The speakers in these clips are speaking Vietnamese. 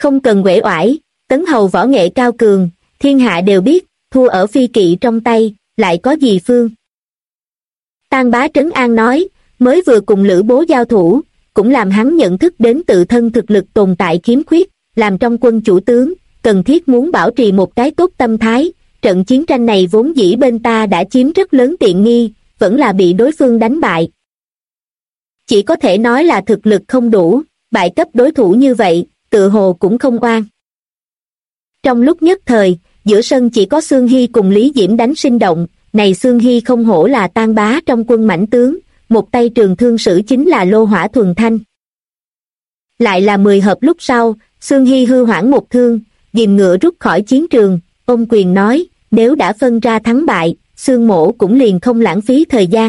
Không cần uể oải, Tấn Hầu võ nghệ cao cường, thiên hạ đều biết, thua ở phi kỵ trong tay, lại có gì phương. Tang Bá trấn an nói, mới vừa cùng Lữ Bố giao thủ, cũng làm hắn nhận thức đến tự thân thực lực tồn tại khiếm khuyết, làm trong quân chủ tướng, cần thiết muốn bảo trì một cái tốt tâm thái, trận chiến tranh này vốn dĩ bên ta đã chiếm rất lớn tiện nghi, vẫn là bị đối phương đánh bại. Chỉ có thể nói là thực lực không đủ, bại cấp đối thủ như vậy, tự hồ cũng không oan. Trong lúc nhất thời, giữa sân chỉ có Xương Hy cùng Lý Diễm đánh sinh động, này Xương Hy không hổ là Tang Bá trong quân mãnh tướng, một tay trường thương sử chính là Lô Hỏa Thuần Thanh. Lại là 10 hợp lúc sau, Xương Hy hư hoảng một thương, ghìm ngựa rút khỏi chiến trường, ôm quyền nói, nếu đã phân ra thắng bại, Xương mỗ cũng liền không lãng phí thời gian.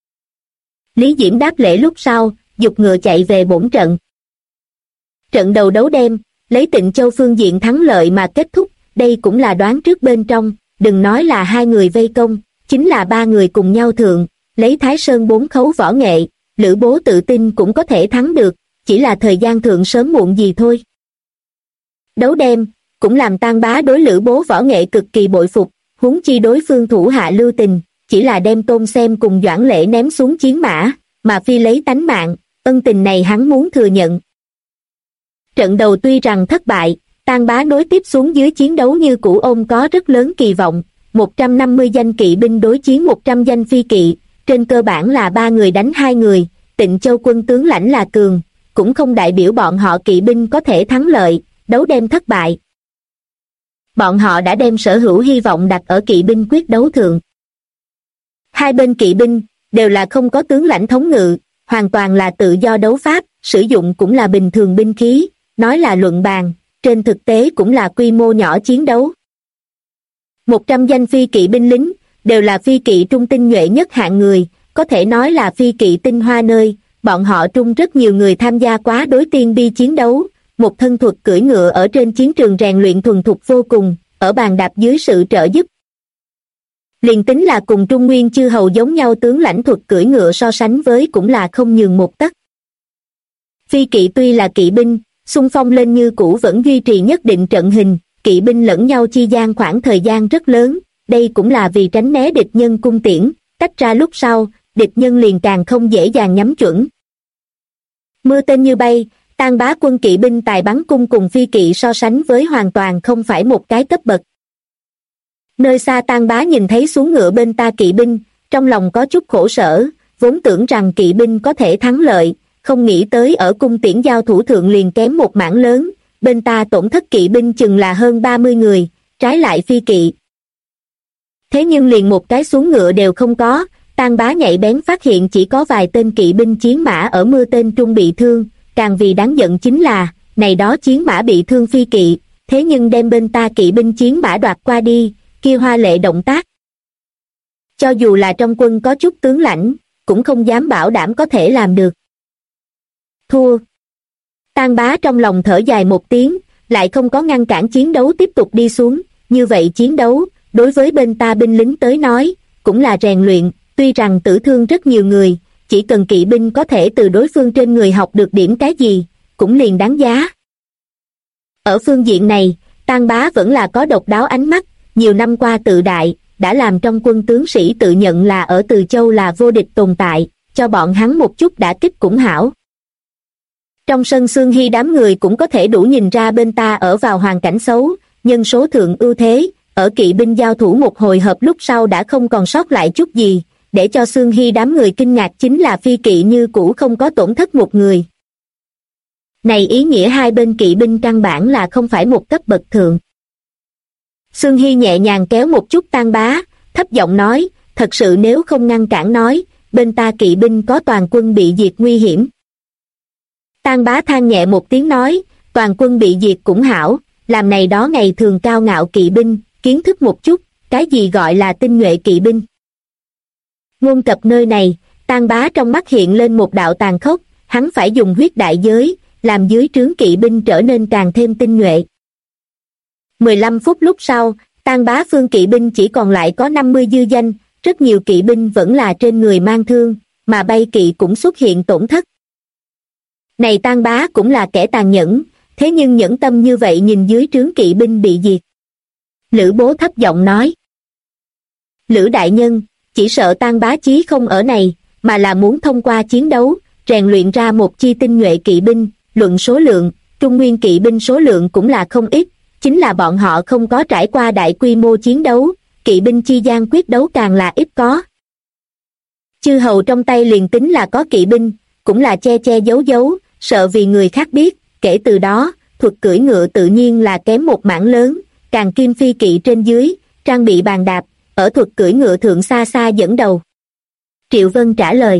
Lý Diễm đáp lễ lúc sau, giục ngựa chạy về bổn trận. Trận đầu đấu đêm, lấy Tịnh Châu phương diện thắng lợi mà kết thúc, đây cũng là đoán trước bên trong, đừng nói là 2 người vây công, chính là 3 người cùng nhau thượng, lấy Thái Sơn 4 khấu võ nghệ, Lữ Bố tự tin cũng có thể thắng được, chỉ là thời gian thượng sớm muộn gì thôi. Đấu đêm, cũng làm Tang Bá đối Lữ Bố võ nghệ cực kỳ bội phục, huống chi đối phương thủ hạ lưu tình, chỉ là đem Tôn Xem cùng Doãn Lễ ném xuống chiến mã, mà phi lấy tánh mạng, ân tình này hắn muốn thừa nhận. Trận đầu tuy rằng thất bại, Tang Bá nối tiếp xuống dưới chiến đấu như cũ ông có rất lớn kỳ vọng, 150 danh kỵ binh đối chiến 100 danh phi kỵ, trên cơ bản là 3 người đánh 2 người, Tịnh Châu quân tướng lãnh là cường, cũng không đại biểu bọn họ kỵ binh có thể thắng lợi, đấu đêm thất bại. Bọn họ đã đem sở hữu hy vọng đặt ở kỵ binh quyết đấu thượng. Hai bên kỵ binh đều là không có tướng lãnh thống ngự, hoàn toàn là tự do đấu pháp, sử dụng cũng là bình thường binh khí, nói là luận bàn, trên thực tế cũng là quy mô nhỏ chiến đấu. 100 danh phi kỵ binh lính, đều là phi kỵ trung tinh nhuệ nhất hạng người, có thể nói là phi kỵ tinh hoa nơi, bọn họ trung rất nhiều người tham gia quá đối tiên bi chiến đấu, một thân thuật cưỡi ngựa ở trên chiến trường rèn luyện thuần thục vô cùng, ở bàn đạp dưới sự trợ giúp. Liền tính là cùng Trung Nguyên chư hầu giống nhau tướng lãnh thuật cưỡi ngựa so sánh với cũng là không nhường một tấc. Phi kỵ tuy là kỵ binh, xung phong lên như cũ vẫn duy trì nhất định trận hình, kỵ binh lẫn nhau chi gian khoảng thời gian rất lớn, đây cũng là vì tránh né địch nhân cung tiễn, tách ra lúc sau, địch nhân liền càng không dễ dàng nhắm chuẩn. Mưa tên như bay, Tang Bá quân kỵ binh tài bắn cung cùng phi kỵ so sánh với hoàn toàn không phải một cái cấp bậc. Nơi xa Tang Bá nhìn thấy xuống ngựa bên ta kỵ binh, trong lòng có chút khổ sở, vốn tưởng rằng kỵ binh có thể thắng lợi, không nghĩ tới ở cung tiễn giao thủ thượng liền kém một mảng lớn, bên ta tổn thất kỵ binh chừng là hơn 30 người, trái lại phi kỵ. Thế nhưng liền một cái xuống ngựa đều không có, Tang Bá nhạy bén phát hiện chỉ có vài tên kỵ binh chiến mã ở mưa tên trung bị thương, càng vì đáng giận chính là, này đó chiến mã bị thương phi kỵ, thế nhưng đem bên ta kỵ binh chiến mã đoạt qua đi, kia hoa lệ động tác. Cho dù là trong quân có chút tướng lãnh, cũng không dám bảo đảm có thể làm được. Thua. Tang Bá trong lòng thở dài một tiếng, lại không có ngăn cản chiến đấu tiếp tục đi xuống, như vậy chiến đấu, đối với bên ta binh lính tới nói, cũng là rèn luyện, tuy rằng tử thương rất nhiều người, chỉ cần kỵ binh có thể từ đối phương trên người học được điểm cái gì, cũng liền đáng giá. Ở phương diện này, Tang Bá vẫn là có độc đáo ánh mắt, nhiều năm qua tự đại, đã làm trong quân tướng sĩ tự nhận là ở Từ Châu là vô địch tồn tại, cho bọn hắn một chút đả kích cũng hảo. Trong sân Xương Hy đám người cũng có thể đủ nhìn ra bên ta ở vào hoàn cảnh xấu, nhân số thượng ưu thế, ở kỵ binh giao thủ một hồi hợp lúc sau đã không còn sót lại chút gì, để cho Xương Hy đám người kinh ngạc chính là phi kỵ như cũ không có tổn thất một người. Này ý nghĩa hai bên kỵ binh căn bản là không phải một cấp bậc thượng. Xương Hy nhẹ nhàng kéo một chút Tang Bá, thấp giọng nói, thật sự nếu không ngăn cản nói, bên ta kỵ binh có toàn quân bị diệt nguy hiểm. Tang Bá than nhẹ một tiếng nói, toàn quân bị diệt cũng hảo, làm này đó ngày thường cao ngạo kỵ binh, kiến thức một chút, cái gì gọi là tinh nhuệ kỵ binh. Ngôn cập nơi này, Tang Bá trong mắt hiện lên một đạo tàn khốc, hắn phải dùng huyết đại giới, làm dưới trướng kỵ binh trở nên càng thêm tinh nhuệ. 15 phút lúc sau, Tang Bá phương kỵ binh chỉ còn lại có 50 dư danh, rất nhiều kỵ binh vẫn là trên người mang thương, mà bay kỵ cũng xuất hiện tổn thất. Này Tang Bá cũng là kẻ tàn nhẫn, thế nhưng nhẫn tâm như vậy nhìn dưới trướng kỵ binh bị diệt. Lữ Bố thấp giọng nói. Lữ đại nhân, chỉ sợ Tang bá chí không ở này, mà là muốn thông qua chiến đấu, rèn luyện ra một chi tinh nhuệ kỵ binh, luận số lượng, Trung Nguyên kỵ binh số lượng cũng là không ít, chính là bọn họ không có trải qua đại quy mô chiến đấu, kỵ binh chi gian quyết đấu càng là ít có. Chư hầu trong tay liền tính là có kỵ binh, cũng là che che giấu giấu, sợ vì người khác biết, kể từ đó, thuật cưỡi ngựa tự nhiên là kém một mảng lớn, càng kim phi kỵ trên dưới, trang bị bàn đạp, ở thuật cưỡi ngựa thượng xa xa dẫn đầu. Triệu Vân trả lời.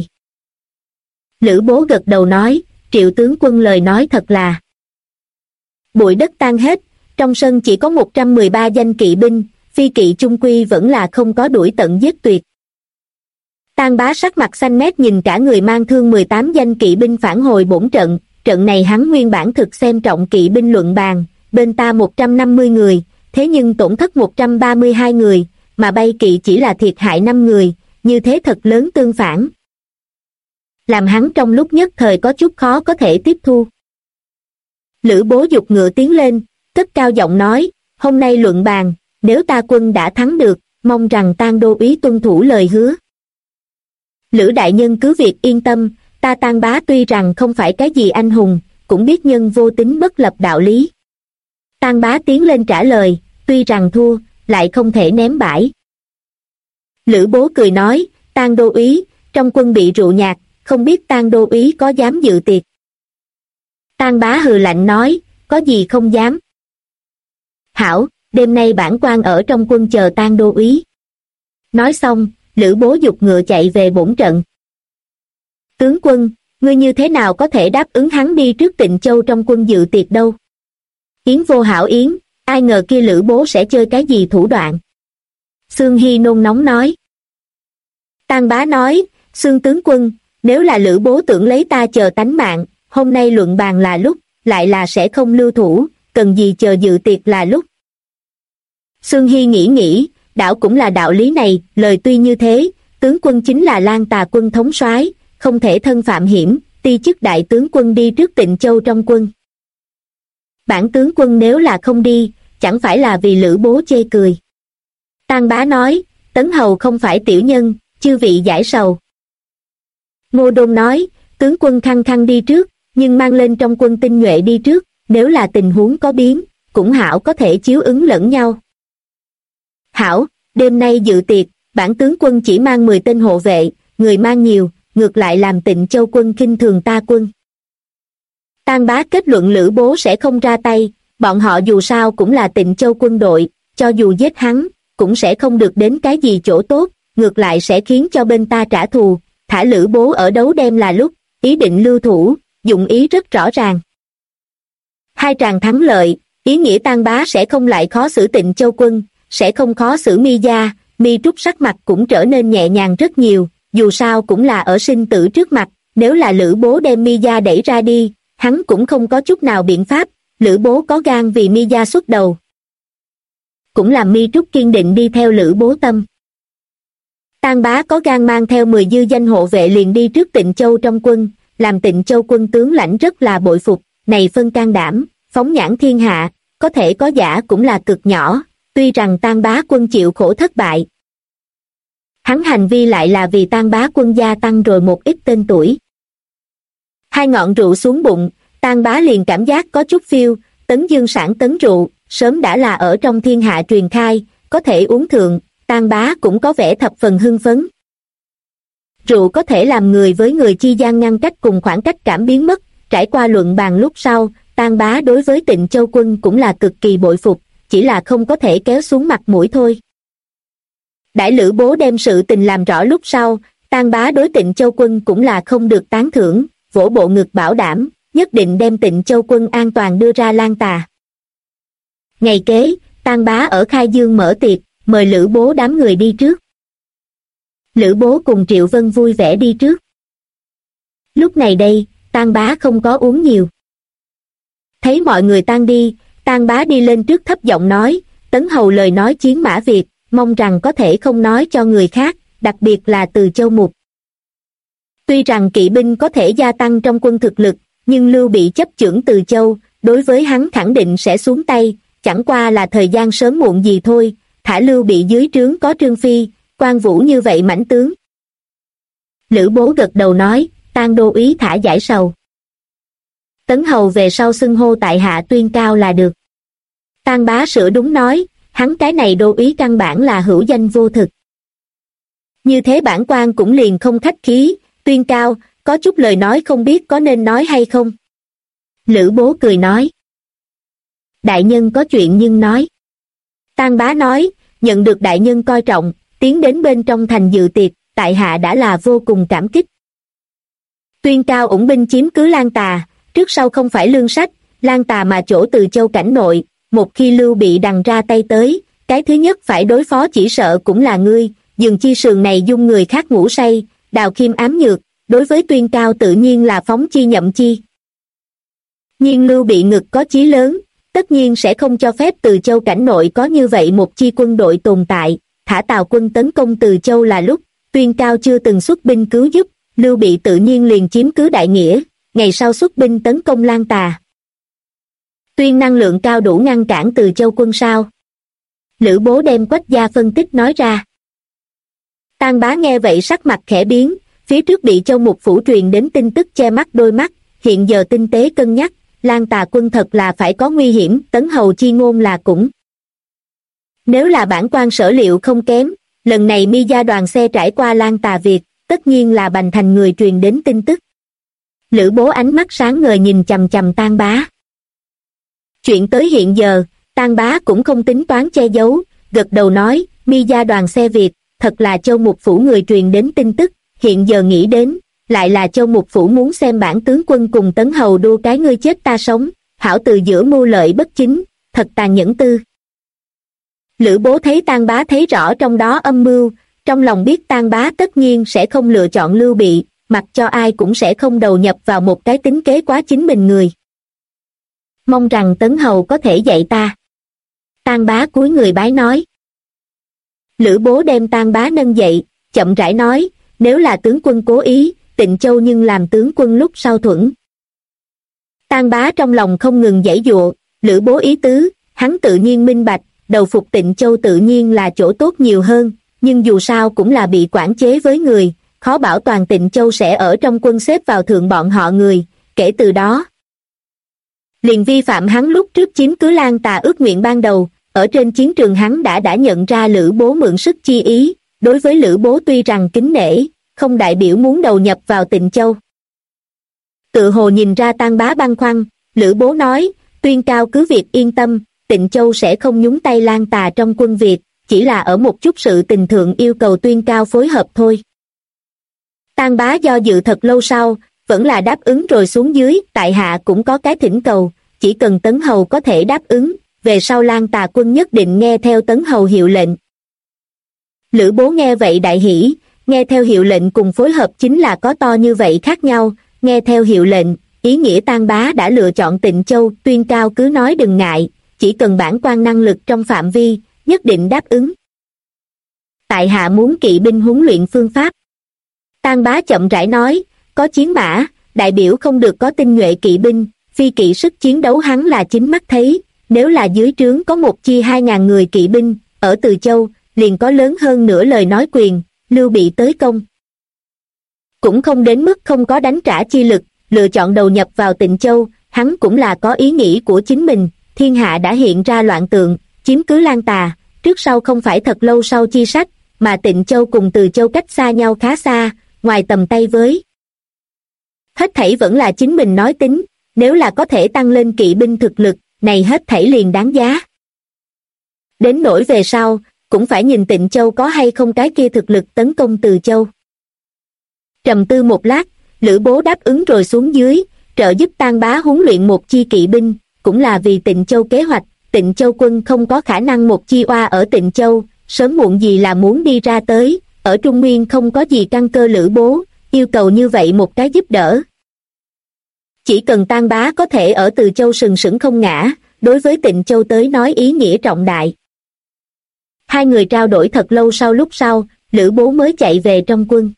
Lữ Bố gật đầu nói, Triệu tướng quân lời nói thật là. Bụi đất tan hết, trong sân chỉ có 113 danh kỵ binh, phi kỵ chung quy vẫn là không có đuổi tận giết tuyệt. Tang bá sắc mặt xanh mét nhìn cả người mang thương 18 danh kỵ binh phản hồi bổn trận, trận này hắn nguyên bản thực xem trọng kỵ binh luận bàn, bên ta 150 người, thế nhưng tổn thất 132 người, mà bay kỵ chỉ là thiệt hại 5 người, như thế thật lớn tương phản. Làm hắn trong lúc nhất thời có chút khó có thể tiếp thu. Lữ Bố giục ngựa tiến lên, cất cao giọng nói, hôm nay luận bàn, nếu ta quân đã thắng được, mong rằng Tang đô úy tuân thủ lời hứa. Lữ đại nhân cứ việc yên tâm, ta Tang bá tuy rằng không phải cái gì anh hùng, cũng biết nhân vô tính bất lập đạo lý. Tang bá tiến lên trả lời, tuy rằng thua, lại không thể ném bãi. Lữ Bố cười nói, Tang đô úy, trong quân bị rượu nhạt, không biết Tang đô úy có dám dự tiệc. Tang bá hừ lạnh nói, có gì không dám. Hảo, đêm nay bản quan ở trong quân chờ Tang đô úy. Nói xong, Lữ Bố giục ngựa chạy về bổn trận. Tướng quân, ngươi như thế nào có thể đáp ứng hắn đi trước Tịnh Châu trong quân dự tiệc đâu? Yến vô hảo yến, ai ngờ kia Lữ Bố sẽ chơi cái gì thủ đoạn? Xương Hy nôn nóng nói. Tang bá nói, Xương tướng quân, nếu là Lữ Bố tưởng lấy ta chờ tánh mạng, hôm nay luận bàn là lúc, lại là sẽ không lưu thủ, cần gì chờ dự tiệc là lúc. Xương Hy nghĩ, đạo cũng là đạo lý này, lời tuy như thế, tướng quân chính là Lan Tà quân thống soái, không thể thân phạm hiểm, ti chức đại tướng quân đi trước Tịnh Châu trong quân. Bản tướng quân nếu là không đi, chẳng phải là vì Lữ Bố chê cười. Tang bá nói, Tấn hầu không phải tiểu nhân, chư vị giải sầu. Ngô Đôn nói, tướng quân khăng khăng đi trước, nhưng mang lên trong quân tinh nhuệ đi trước, nếu là tình huống có biến, cũng hảo có thể chiếu ứng lẫn nhau. Hảo, đêm nay dự tiệc, bản tướng quân chỉ mang 10 tên hộ vệ, người mang nhiều, ngược lại làm Tịnh Châu quân khinh thường ta quân. Tang bá kết luận Lữ Bố sẽ không ra tay, bọn họ dù sao cũng là Tịnh Châu quân đội, cho dù giết hắn, cũng sẽ không được đến cái gì chỗ tốt, ngược lại sẽ khiến cho bên ta trả thù, thả Lữ Bố ở đấu đêm là lúc, ý định lưu thủ, dụng ý rất rõ ràng. Hai tràng thắng lợi, ý nghĩa Tang bá sẽ không lại khó xử Tịnh Châu quân, sẽ không khó xử Mi gia, Mi Trúc sắc mặt cũng trở nên nhẹ nhàng rất nhiều, dù sao cũng là ở sinh tử trước mặt, nếu là Lữ Bố đem Mi gia đẩy ra đi, hắn cũng không có chút nào biện pháp, Lữ Bố có gan vì Mi gia xuất đầu. Cũng làm Mi Trúc kiên định đi theo Lữ Bố tâm. Tang bá có gan mang theo 10 dư danh hộ vệ liền đi trước Tịnh Châu trong quân, làm Tịnh Châu quân tướng lãnh rất là bội phục, này phân can đảm, phóng nhãn thiên hạ, có thể có giả cũng là cực nhỏ, tuy rằng Tang bá quân chịu khổ thất bại. Hắn hành vi lại là vì Tang bá quân gia tăng rồi một ít tên tuổi. Hai ngọn rượu xuống bụng, Tang bá liền cảm giác có chút phiêu, Tấn Dương sản tấn rượu, sớm đã là ở trong thiên hạ truyền khai, có thể uống thượng, Tang bá cũng có vẻ thập phần hưng phấn. Rượu có thể làm người với người chi gian ngăn cách cùng khoảng cách cảm biến mất, trải qua luận bàn lúc sau, Tang bá đối với Tịnh Châu quân cũng là cực kỳ bội phục, chỉ là không có thể kéo xuống mặt mũi thôi. Đại Lữ Bố đem sự tình làm rõ lúc sau, Tang bá đối Tịnh Châu quân cũng là không được tán thưởng, vỗ bộ ngực bảo đảm, nhất định đem Tịnh Châu quân an toàn đưa ra Lan Tà. Ngày kế, Tang bá ở Khai Dương mở tiệc, mời Lữ Bố đám người đi trước. Lữ Bố cùng Triệu Vân vui vẻ đi trước. Lúc này đây, Tang bá không có uống nhiều. Thấy mọi người tan đi, Tang bá đi lên trước thấp giọng nói, Tấn hầu lời nói chiến mã Việt, mong rằng có thể không nói cho người khác, đặc biệt là từ Châu Mục. Tuy rằng kỵ binh có thể gia tăng trong quân thực lực, nhưng Lưu Bị chấp chưởng Từ Châu, đối với hắn khẳng định sẽ xuống tay, chẳng qua là thời gian sớm muộn gì thôi, thả Lưu Bị dưới trướng có Trương Phi, Quan Vũ như vậy mãnh tướng. Lữ Bố gật đầu nói, Tang đô úy thả giải sầu. Tấn hầu về sau xưng hô tại hạ Tuyên Cao là được. Tang Bá sửa đúng nói, hắn cái này đô úy căn bản là hữu danh vô thực. Như thế bản quan cũng liền không khách khí, Tuyên Cao, có chút lời nói không biết có nên nói hay không. Lữ Bố cười nói. Đại nhân có chuyện nhưng nói. Tang Bá nói, nhận được đại nhân coi trọng, tiến đến bên trong thành dự tiệc, tại hạ đã là vô cùng cảm kích. Tuyên Cao ủng binh chiếm cứ Lan Tà, trước sau không phải lương sách, Lan Tà mà chỗ Từ Châu cảnh nội, một khi Lưu Bị đằng ra tay tới, cái thứ nhất phải đối phó chỉ sợ cũng là ngươi, dường chi sườn này dung người khác ngủ say, đào khiêm ám nhược, đối với Tuyên Cao tự nhiên là phóng chi nhậm chi. Nhưng Lưu Bị ngực có chí lớn, tất nhiên sẽ không cho phép Từ Châu cảnh nội có như vậy một chi quân đội tồn tại, thả Tào quân tấn công Từ Châu là lúc, Tuyên Cao chưa từng xuất binh cứu giúp, Lưu Bị tự nhiên liền chiếm cứ đại nghĩa, ngày sau xuất binh tấn công Lan Tà. Tuyên năng lượng cao đủ ngăn cản Từ Châu quân sao? Lữ Bố đem Quách gia phân tích nói ra. Tang Bá nghe vậy sắc mặt khẽ biến, phía trước bị Châu Mục Phủ truyền đến tin tức che mắt đôi mắt, hiện giờ tinh tế cân nhắc, Lan Tà quân thật là phải có nguy hiểm, Tấn hầu chi ngôn là cũng. Nếu là bản quan sở liệu không kém, lần này Mi gia đoàn xe trải qua Lan Tà Việt, tất nhiên là Bành Thành người truyền đến tin tức. Lữ Bố ánh mắt sáng ngời nhìn chằm chằm Tang Bá. Chuyện tới hiện giờ, Tang Bá cũng không tính toán che giấu, gật đầu nói, Mi gia đoàn xe Việt, thật là Châu Mục Phủ người truyền đến tin tức, hiện giờ nghĩ đến, lại là Châu Mục Phủ muốn xem bản tướng quân cùng Tấn hầu đua cái ngươi chết ta sống, hảo từ giữa mưu lợi bất chính, thật tàn nhẫn tư. Lữ Bố thấy Tang Bá thấy rõ trong đó âm mưu, trong lòng biết Tang Bá tất nhiên sẽ không lựa chọn Lưu Bị, mặc cho ai cũng sẽ không đầu nhập vào một cái tính kế quá chính mình người. Mong rằng Tấn hầu có thể dạy ta. Tang Bá cúi người bái nói. Lữ Bố đem Tang Bá nâng dậy, chậm rãi nói, nếu là tướng quân cố ý, Tịnh Châu nhưng làm tướng quân lúc sau thuẫn. Tang Bá trong lòng không ngừng giãy giụa, Lữ Bố ý tứ, hắn tự nhiên minh bạch, đầu phục Tịnh Châu tự nhiên là chỗ tốt nhiều hơn, nhưng dù sao cũng là bị quản chế với người, khó bảo toàn Tịnh Châu sẽ ở trong quân xếp vào thượng bọn họ người, kể từ đó. Liền vi phạm hắn lúc trước chiếm cứ Lan Tà ước nguyện ban đầu, ở trên chiến trường hắn đã nhận ra Lữ Bố mượn sức chi ý, đối với Lữ Bố tuy rằng kính nể, không đại biểu muốn đầu nhập vào Tịnh Châu. Tự hồ nhìn ra Tang Bá băn khoăn, Lữ Bố nói, Tuyên Cao cứ việc yên tâm, Tịnh Châu sẽ không nhúng tay Lan Tà trong quân Việt, chỉ là ở một chút sự tình thượng yêu cầu Tuyên Cao phối hợp thôi. Tang Bá do dự thật lâu sau, vẫn là đáp ứng rồi xuống dưới, tại hạ cũng có cái thỉnh cầu, chỉ cần Tấn hầu có thể đáp ứng, về sau Lan Tà quân nhất định nghe theo Tấn hầu hiệu lệnh. Lữ Bố nghe vậy đại hỉ, nghe theo hiệu lệnh cùng phối hợp chính là có to như vậy khác nhau, nghe theo hiệu lệnh, ý nghĩa Tang Bá đã lựa chọn Tịnh Châu, Tuyên Cao cứ nói đừng ngại, chỉ cần bản quan năng lực trong phạm vi, nhất định đáp ứng. Tại hạ muốn kỵ binh huấn luyện phương pháp. Tang Bá chậm rãi nói, có chiến mã, đại biểu không được có tinh nhuệ kỵ binh, phi kỵ sức chiến đấu hắn là chính mắt thấy, nếu là dưới trướng có một chi 2.000 người kỵ binh, ở Từ Châu, liền có lớn hơn nửa lời nói quyền, Lưu Bị tới công. Cũng không đến mức không có đánh trả chi lực, lựa chọn đầu nhập vào Tịnh Châu, hắn cũng là có ý nghĩ của chính mình, thiên hạ đã hiện ra loạn tượng, chiếm cứ Lan Tà, trước sau không phải thật lâu sau chi sách, mà Tịnh Châu cùng Từ Châu cách xa nhau khá xa, ngoài tầm tay với. Hết thảy vẫn là chính mình nói tính, nếu là có thể tăng lên kỵ binh thực lực, này hết thảy liền đáng giá. Đến nỗi về sau, cũng phải nhìn Tịnh Châu có hay không cái kia thực lực tấn công Từ Châu. Trầm tư một lát, Lữ Bố đáp ứng rồi xuống dưới, trợ giúp Tang Bá huấn luyện một chi kỵ binh, cũng là vì Tịnh Châu kế hoạch, Tịnh Châu quân không có khả năng một chi oa ở Tịnh Châu, sớm muộn gì là muốn đi ra tới, ở Trung Nguyên không có gì căn cơ. Lữ Bố yêu cầu như vậy một cái giúp đỡ. Chỉ cần Tang Bá có thể ở Từ Châu sừng sững không ngã, đối với Tịnh Châu tới nói ý nghĩa trọng đại. Hai người trao đổi thật lâu lúc sau, Lữ Bố mới chạy về trong quân.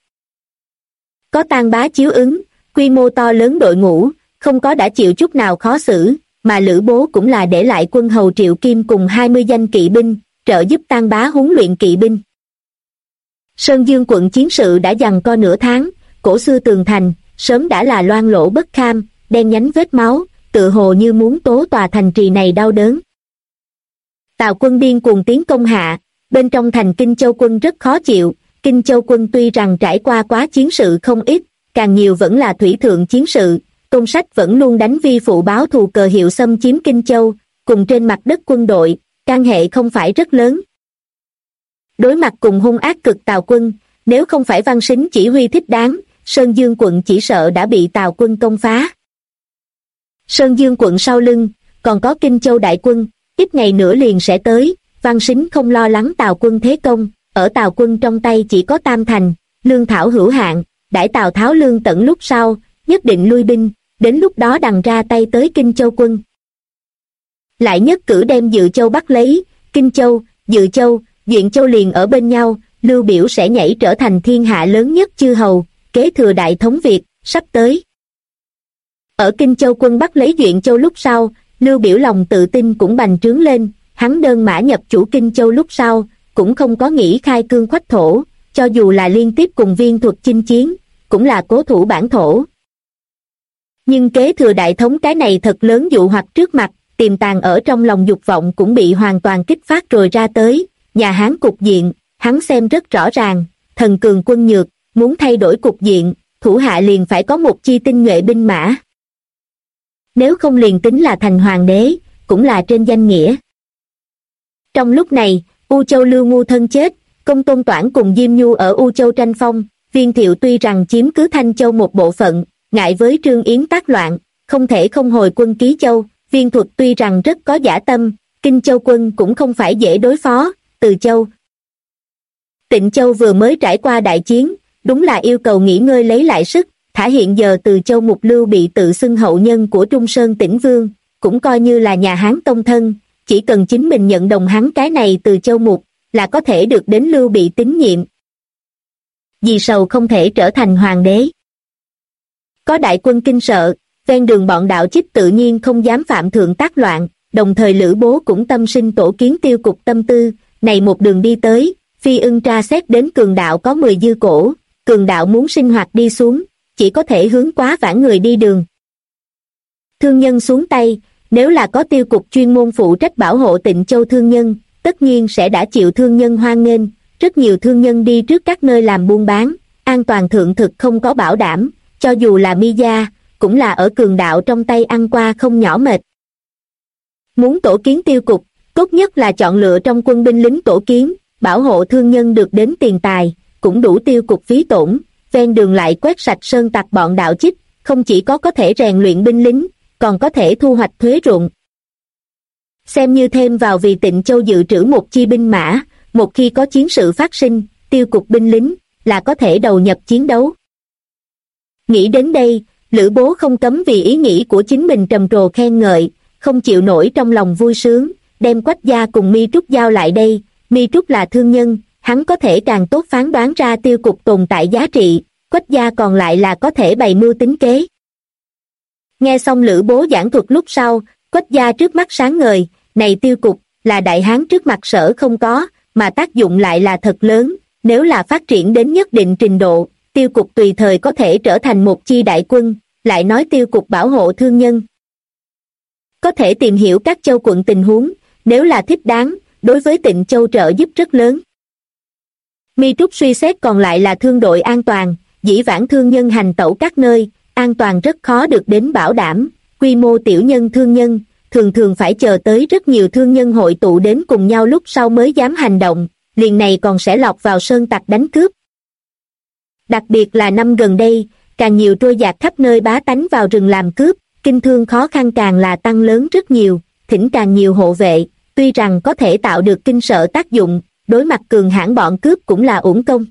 Có Tang Bá chiếu ứng, quy mô to lớn đội ngũ, không có đã chịu chút nào khó xử, mà Lữ Bố cũng là để lại quân hầu Triệu Kim cùng 20 danh kỵ binh, trợ giúp Tang Bá huấn luyện kỵ binh. Sơn Dương quận chiến sự đã giằng co nửa tháng, cổ xưa tường thành, sớm đã là loang lỗ bất kham, đen nhánh vết máu, tựa hồ như muốn tố tòa thành trì này đau đớn. Tào quân điên cuồng tiến công hạ, bên trong thành Kinh Châu quân rất khó chịu. Kinh Châu quân tuy rằng trải qua quá chiến sự không ít, càng nhiều vẫn là thủy thượng chiến sự. Tôn Sách vẫn luôn đánh vi phụ báo thù cờ hiệu xâm chiếm Kinh Châu, cùng trên mặt đất quân đội, can hệ không phải rất lớn. Đối mặt cùng hung ác cực Tào quân, nếu không phải Văn Sính chỉ huy thích đáng, Sơn Dương quận chỉ sợ đã bị Tào quân công phá. Sơn Dương quận sau lưng, còn có Kinh Châu đại quân, ít ngày nữa liền sẽ tới. Văn Sính không lo lắng Tào quân thế công, ở Tào quân trong tay chỉ có Tam Thành, lương thảo hữu hạn, đãi Tào Tháo lương tận lúc sau, nhất định lui binh, đến lúc đó đằng ra tay tới Kinh Châu quân. Lại nhất cử đem Dự Châu bắt lấy, Kinh Châu, Dự Châu, Duyện Châu liền ở bên nhau, Lưu Biểu sẽ nhảy trở thành thiên hạ lớn nhất chư hầu, kế thừa đại thống Việt, sắp tới. Ở Kinh Châu quân bắt lấy Duyện Châu lúc sau, Lưu Biểu lòng tự tin cũng bành trướng lên, hắn đơn mã nhập chủ Kinh Châu lúc sau, cũng không có nghĩ khai cương khoách thổ, cho dù là liên tiếp cùng Viên Thuật chinh chiến, cũng là cố thủ bản thổ. Nhưng kế thừa đại thống cái này thật lớn dụ hoặc trước mặt, tiềm tàng ở trong lòng dục vọng cũng bị hoàn toàn kích phát rồi ra tới. Nhà Hán cục diện, hắn xem rất rõ ràng, thần cường quân nhược, muốn thay đổi cục diện, thủ hạ liền phải có một chi tinh nhuệ binh mã. Nếu không liền tính là thành hoàng đế, cũng là trên danh nghĩa. Trong lúc này, U Châu Lưu Ngu thân chết, Công Tôn Toản cùng Diêm Nhu ở U Châu tranh phong, Viên Thiệu tuy rằng chiếm cứ Thanh Châu một bộ phận, ngại với Trương Yến tác loạn, không thể không hồi quân Ký Châu. Viên Thuật tuy rằng rất có dã tâm, Kinh Châu quân cũng không phải dễ đối phó. Từ Châu, Tịnh Châu vừa mới trải qua đại chiến, đúng là yêu cầu nghỉ ngơi lấy lại sức. Thả hiện giờ Từ Châu Mục Lưu bị tự xưng hậu nhân của Trung Sơn Tĩnh Vương, cũng coi như là nhà Hán tông thân, chỉ cần chính mình nhận đồng hắn cái này Từ Châu Mục, là có thể được đến Lưu bị tín nhiệm. Vì sầu không thể trở thành hoàng đế. Có đại quân kinh sợ, ven đường bọn đạo chích tự nhiên không dám phạm thượng tác loạn, đồng thời Lữ Bố cũng tâm sinh tổ kiến tiêu cục tâm tư, này một đường đi tới, Phi Ưng tra xét đến cường đạo có 10 dư cổ, cường đạo muốn sinh hoạt đi xuống, chỉ có thể hướng quá vãn người đi đường. Thương nhân xuống tay, nếu là có tiêu cục chuyên môn phụ trách bảo hộ Tịnh Châu thương nhân, tất nhiên sẽ đã chịu thương nhân hoan nghênh, rất nhiều thương nhân đi trước các nơi làm buôn bán, an toàn thượng thực không có bảo đảm, cho dù là mi gia, cũng là ở cường đạo trong tay ăn qua không nhỏ mệt. Muốn tổ kiến tiêu cục, tốt nhất là chọn lựa trong quân binh lính tổ kiến, bảo hộ thương nhân được đến tiền tài, cũng đủ tiêu cục phí tổn, ven đường lại quét sạch sơn tặc bọn đạo chích, không chỉ có thể rèn luyện binh lính, còn có thể thu hoạch thuế ruộng. Xem như thêm vào vì Tịnh Châu dự trữ một chi binh mã, một khi có chiến sự phát sinh, tiêu cục binh lính là có thể đầu nhập chiến đấu. Nghĩ đến đây, Lữ Bố không cấm vì ý nghĩ của chính mình trầm trồ khen ngợi, không chịu nổi trong lòng vui sướng, đem Quách Gia cùng Mi Trúc giao lại đây. Mi Trúc là thương nhân, hắn có thể càng tốt phán đoán ra tiêu cục tồn tại giá trị, Quách Gia còn lại là có thể bày mưu tính kế. Nghe xong Lữ Bố giảng thuật lúc sau, Quách Gia trước mắt sáng ngời, này tiêu cục, là đại hán trước mặt sở không có, mà tác dụng lại là thật lớn, nếu là phát triển đến nhất định trình độ, tiêu cục tùy thời có thể trở thành một chi đại quân, lại nói tiêu cục bảo hộ thương nhân. Có thể tìm hiểu các châu quận tình huống, nếu là thích đáng, đối với Tịnh Châu trợ giúp rất lớn. Mi Trúc suy xét còn lại là thương đội an toàn, dĩ vãng thương nhân hành tẩu các nơi, an toàn rất khó được đến bảo đảm, quy mô tiểu nhân thương nhân, thường thường phải chờ tới rất nhiều thương nhân hội tụ đến cùng nhau lúc sau mới dám hành động, liền này còn sẽ lọt vào sơn tặc đánh cướp. Đặc biệt là năm gần đây, càng nhiều trôi dạt khắp nơi bá tánh vào rừng làm cướp, kinh thương khó khăn càng là tăng lớn rất nhiều, thỉnh càng nhiều hộ vệ, tuy rằng có thể tạo được kinh sợ tác dụng, đối mặt cường hãn bọn cướp cũng là uổng công.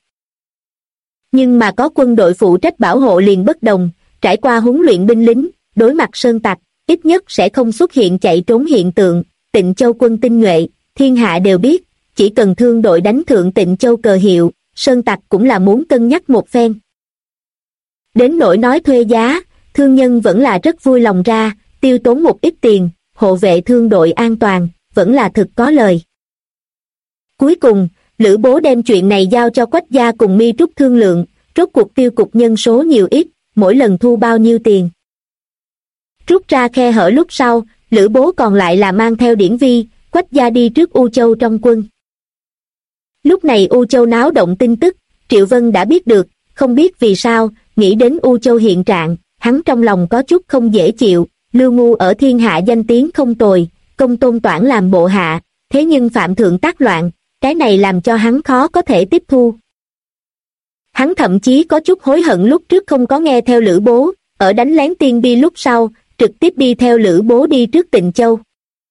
Nhưng mà có quân đội phụ trách bảo hộ liền bất đồng, trải qua huấn luyện binh lính, đối mặt sơn tặc, ít nhất sẽ không xuất hiện chạy trốn hiện tượng. Tịnh Châu quân tinh nhuệ, thiên hạ đều biết, chỉ cần thương đội đánh thượng Tịnh Châu cờ hiệu, sơn tặc cũng là muốn cân nhắc một phen. Đến nỗi nói thuê giá, thương nhân vẫn là rất vui lòng ra, tiêu tốn một ít tiền, hộ vệ thương đội an toàn, vẫn là thực có lời. Cuối cùng, Lữ Bố đem chuyện này giao cho Quách gia cùng Mi Trúc thương lượng, rốt cuộc tiêu cục nhân số nhiều ít, mỗi lần thu bao nhiêu tiền. Rút ra khe hở lúc sau, Lữ Bố còn lại là mang theo Điển Vi, Quách gia đi trước U Châu trong quân. Lúc này U Châu náo động tin tức, Triệu Vân đã biết được, không biết vì sao, nghĩ đến U Châu hiện trạng, hắn trong lòng có chút không dễ chịu. Lưu Ngu ở thiên hạ danh tiếng không tồi, Công Tôn Toản làm bộ hạ, thế nhưng phạm thượng tác loạn, cái này làm cho hắn khó có thể tiếp thu. Hắn thậm chí có chút hối hận lúc trước không có nghe theo Lữ Bố, ở đánh lén Tiên Bi lúc sau, trực tiếp đi theo Lữ Bố đi trước Tịnh Châu.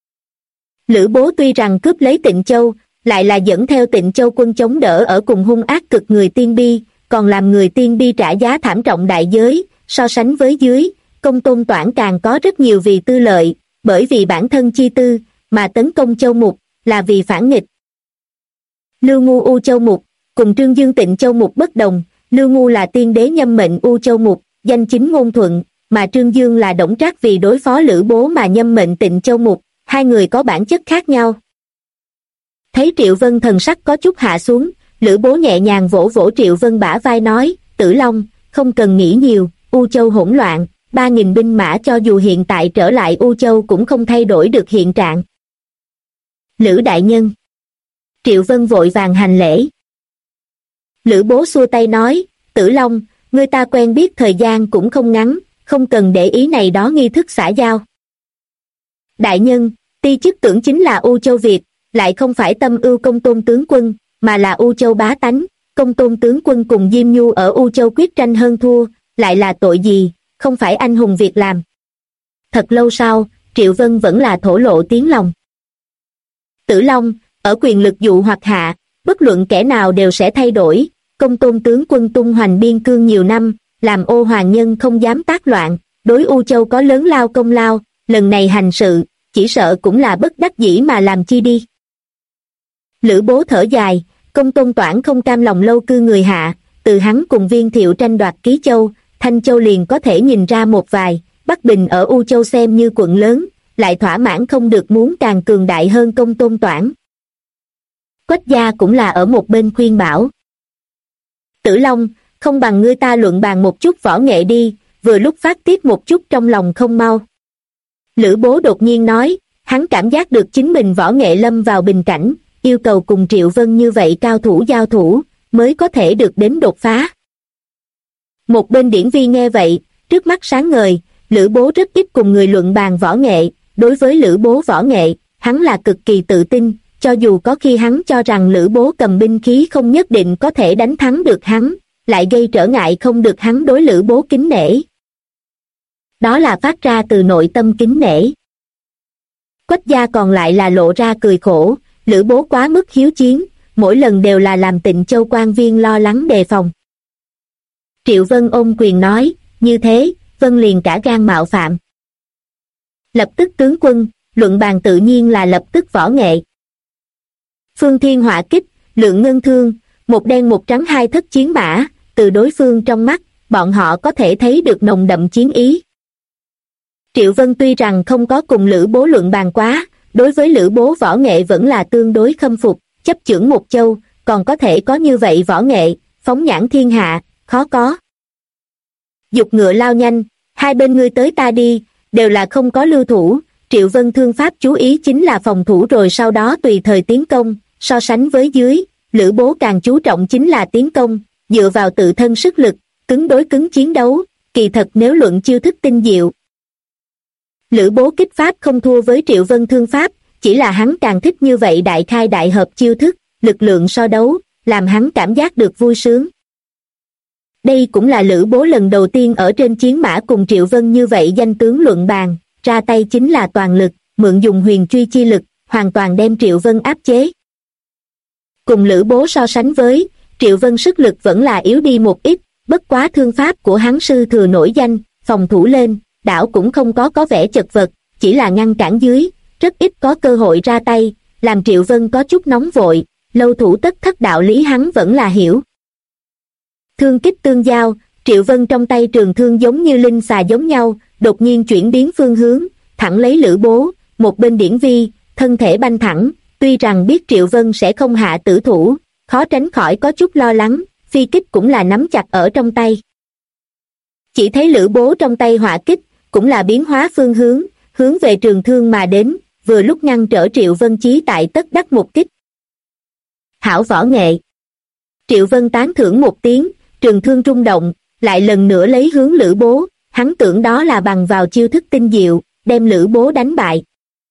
Lữ Bố tuy rằng cướp lấy Tịnh Châu, lại là dẫn theo Tịnh Châu quân chống đỡ ở cùng hung ác cực người Tiên Bi, còn làm người Tiên Bi trả giá thảm trọng đại giới, so sánh với dưới, Công Tôn Toản càng có rất nhiều vì tư lợi, bởi vì bản thân chi tư, mà tấn công Châu Mục, là vì phản nghịch. Lưu Ngu U Châu Mục, cùng Trương Dương Tịnh Châu Mục bất đồng, Lưu Ngu là tiên đế nhâm mệnh U Châu Mục, danh chính ngôn thuận, mà Trương Dương là Đổng Trác vì đối phó Lữ Bố mà nhâm mệnh Tịnh Châu Mục, hai người có bản chất khác nhau. Thấy Triệu Vân thần sắc có chút hạ xuống, Lữ Bố nhẹ nhàng vỗ vỗ Triệu Vân bả vai nói, Tử Long, không cần nghĩ nhiều, U Châu hỗn loạn, 3.000 binh mã cho dù hiện tại trở lại U Châu cũng không thay đổi được hiện trạng. Lữ đại nhân. Triệu Vân vội vàng hành lễ. Lữ Bố xua tay nói, Tử Long, người ta quen biết thời gian cũng không ngắn, không cần để ý này đó nghi thức xã giao. Đại nhân, ti chức tưởng chính là U Châu Việt, lại không phải tâm ưu Công Tôn tướng quân, mà là U Châu bá tánh. Công Tôn tướng quân cùng Diêm Nhu ở U Châu quyết tranh hơn thua, lại là tội gì, không phải anh hùng việc làm. Thật lâu sau, Triệu Vân vẫn là thổ lộ tiếng lòng. Tử Long, ở quyền lực dụ hoặc hạ, bất luận kẻ nào đều sẽ thay đổi. Công Tôn tướng quân tung hoành biên cương nhiều năm, làm ô hoàng nhân không dám tác loạn, đối U Châu có lớn lao công lao, lần này hành sự, chỉ sợ cũng là bất đắc dĩ mà làm chi đi. Lữ Bố thở dài, Công Tôn Toản không cam lòng lâu cư người hạ, từ hắn cùng Viên Thiệu tranh đoạt Ký Châu, Thanh Châu liền có thể nhìn ra một vài, Bắc Bình ở U Châu xem như quận lớn, lại thỏa mãn không được muốn càng cường đại hơn Công Tôn Toản. Quách gia cũng là ở một bên khuyên bảo. Tử Long, không bằng ngươi ta luận bàn một chút võ nghệ đi, vừa lúc phát tiết một chút trong lòng không mau. Lữ Bố đột nhiên nói, hắn cảm giác được chính mình võ nghệ lâm vào bình cảnh, yêu cầu cùng Triệu Vân như vậy cao thủ giao thủ, mới có thể được đến đột phá. Một bên Điển Vi nghe vậy, trước mắt sáng ngời, Lữ Bố rất ít cùng người luận bàn võ nghệ, đối với Lữ Bố võ nghệ, hắn là cực kỳ tự tin, cho dù có khi hắn cho rằng Lữ Bố cầm binh khí không nhất định có thể đánh thắng được hắn, lại gây trở ngại không được hắn đối Lữ Bố kính nể. Đó là phát ra từ nội tâm kính nể. Quách gia còn lại là lộ ra cười khổ, Lữ Bố quá mức hiếu chiến, mỗi lần đều là làm Tịnh Châu quan viên lo lắng đề phòng. Triệu Vân ôm quyền nói, như thế, Vân liền cả gan mạo phạm. Lập tức tướng quân, luận bàn tự nhiên là lập tức võ nghệ. Phương Thiên hỏa kích, lượng ngân thương, một đen một trắng hai thất chiến mã, từ đối phương trong mắt, bọn họ có thể thấy được nồng đậm chiến ý. Triệu Vân tuy rằng không có cùng Lữ Bố luận bàn quá, đối với Lữ Bố võ nghệ vẫn là tương đối khâm phục, chấp chưởng một châu, còn có thể có như vậy võ nghệ, phóng nhãn thiên hạ, khó có. Dục ngựa lao nhanh, hai bên ngươi tới ta đi, đều là không có lưu thủ, Triệu Vân thương pháp chú ý chính là phòng thủ rồi sau đó tùy thời tiến công, so sánh với dưới, Lữ Bố càng chú trọng chính là tiến công, dựa vào tự thân sức lực, cứng đối cứng chiến đấu, kỳ thật nếu luận chiêu thức tinh diệu. Lữ Bố kích pháp không thua với Triệu Vân thương pháp, chỉ là hắn càng thích như vậy đại khai đại hợp chiêu thức, lực lượng so đấu, làm hắn cảm giác được vui sướng. Đây cũng là Lữ Bố lần đầu tiên ở trên chiến mã cùng Triệu Vân như vậy danh tướng luận bàn, ra tay chính là toàn lực, mượn dùng huyền truy chi lực, hoàn toàn đem Triệu Vân áp chế. Cùng Lữ Bố so sánh với, Triệu Vân sức lực vẫn là yếu đi một ít, bất quá thương pháp của hắn sư thừa nổi danh, phòng thủ lên, đảo cũng không có vẻ chật vật, chỉ là ngăn cản dưới, rất ít có cơ hội ra tay, làm Triệu Vân có chút nóng vội, lâu thủ tất thất đạo lý hắn vẫn là hiểu. Thương kích tương giao, Triệu Vân trong tay trường thương giống như linh xà giống nhau, đột nhiên chuyển biến phương hướng, thẳng lấy Lữ Bố, một bên Điển Vi, thân thể banh thẳng, tuy rằng biết Triệu Vân sẽ không hạ tử thủ, khó tránh khỏi có chút lo lắng, phi kích cũng là nắm chặt ở trong tay. Chỉ thấy Lữ Bố trong tay hỏa kích, cũng là biến hóa phương hướng, hướng về Trường Thương mà đến, vừa lúc ngăn trở Triệu Vân chí tại tất đắc một kích. Hảo võ nghệ. Triệu Vân tán thưởng một tiếng, Trường Thương rung động, lại lần nữa lấy hướng Lữ Bố, hắn tưởng đó là bằng vào chiêu thức tinh diệu, đem Lữ Bố đánh bại.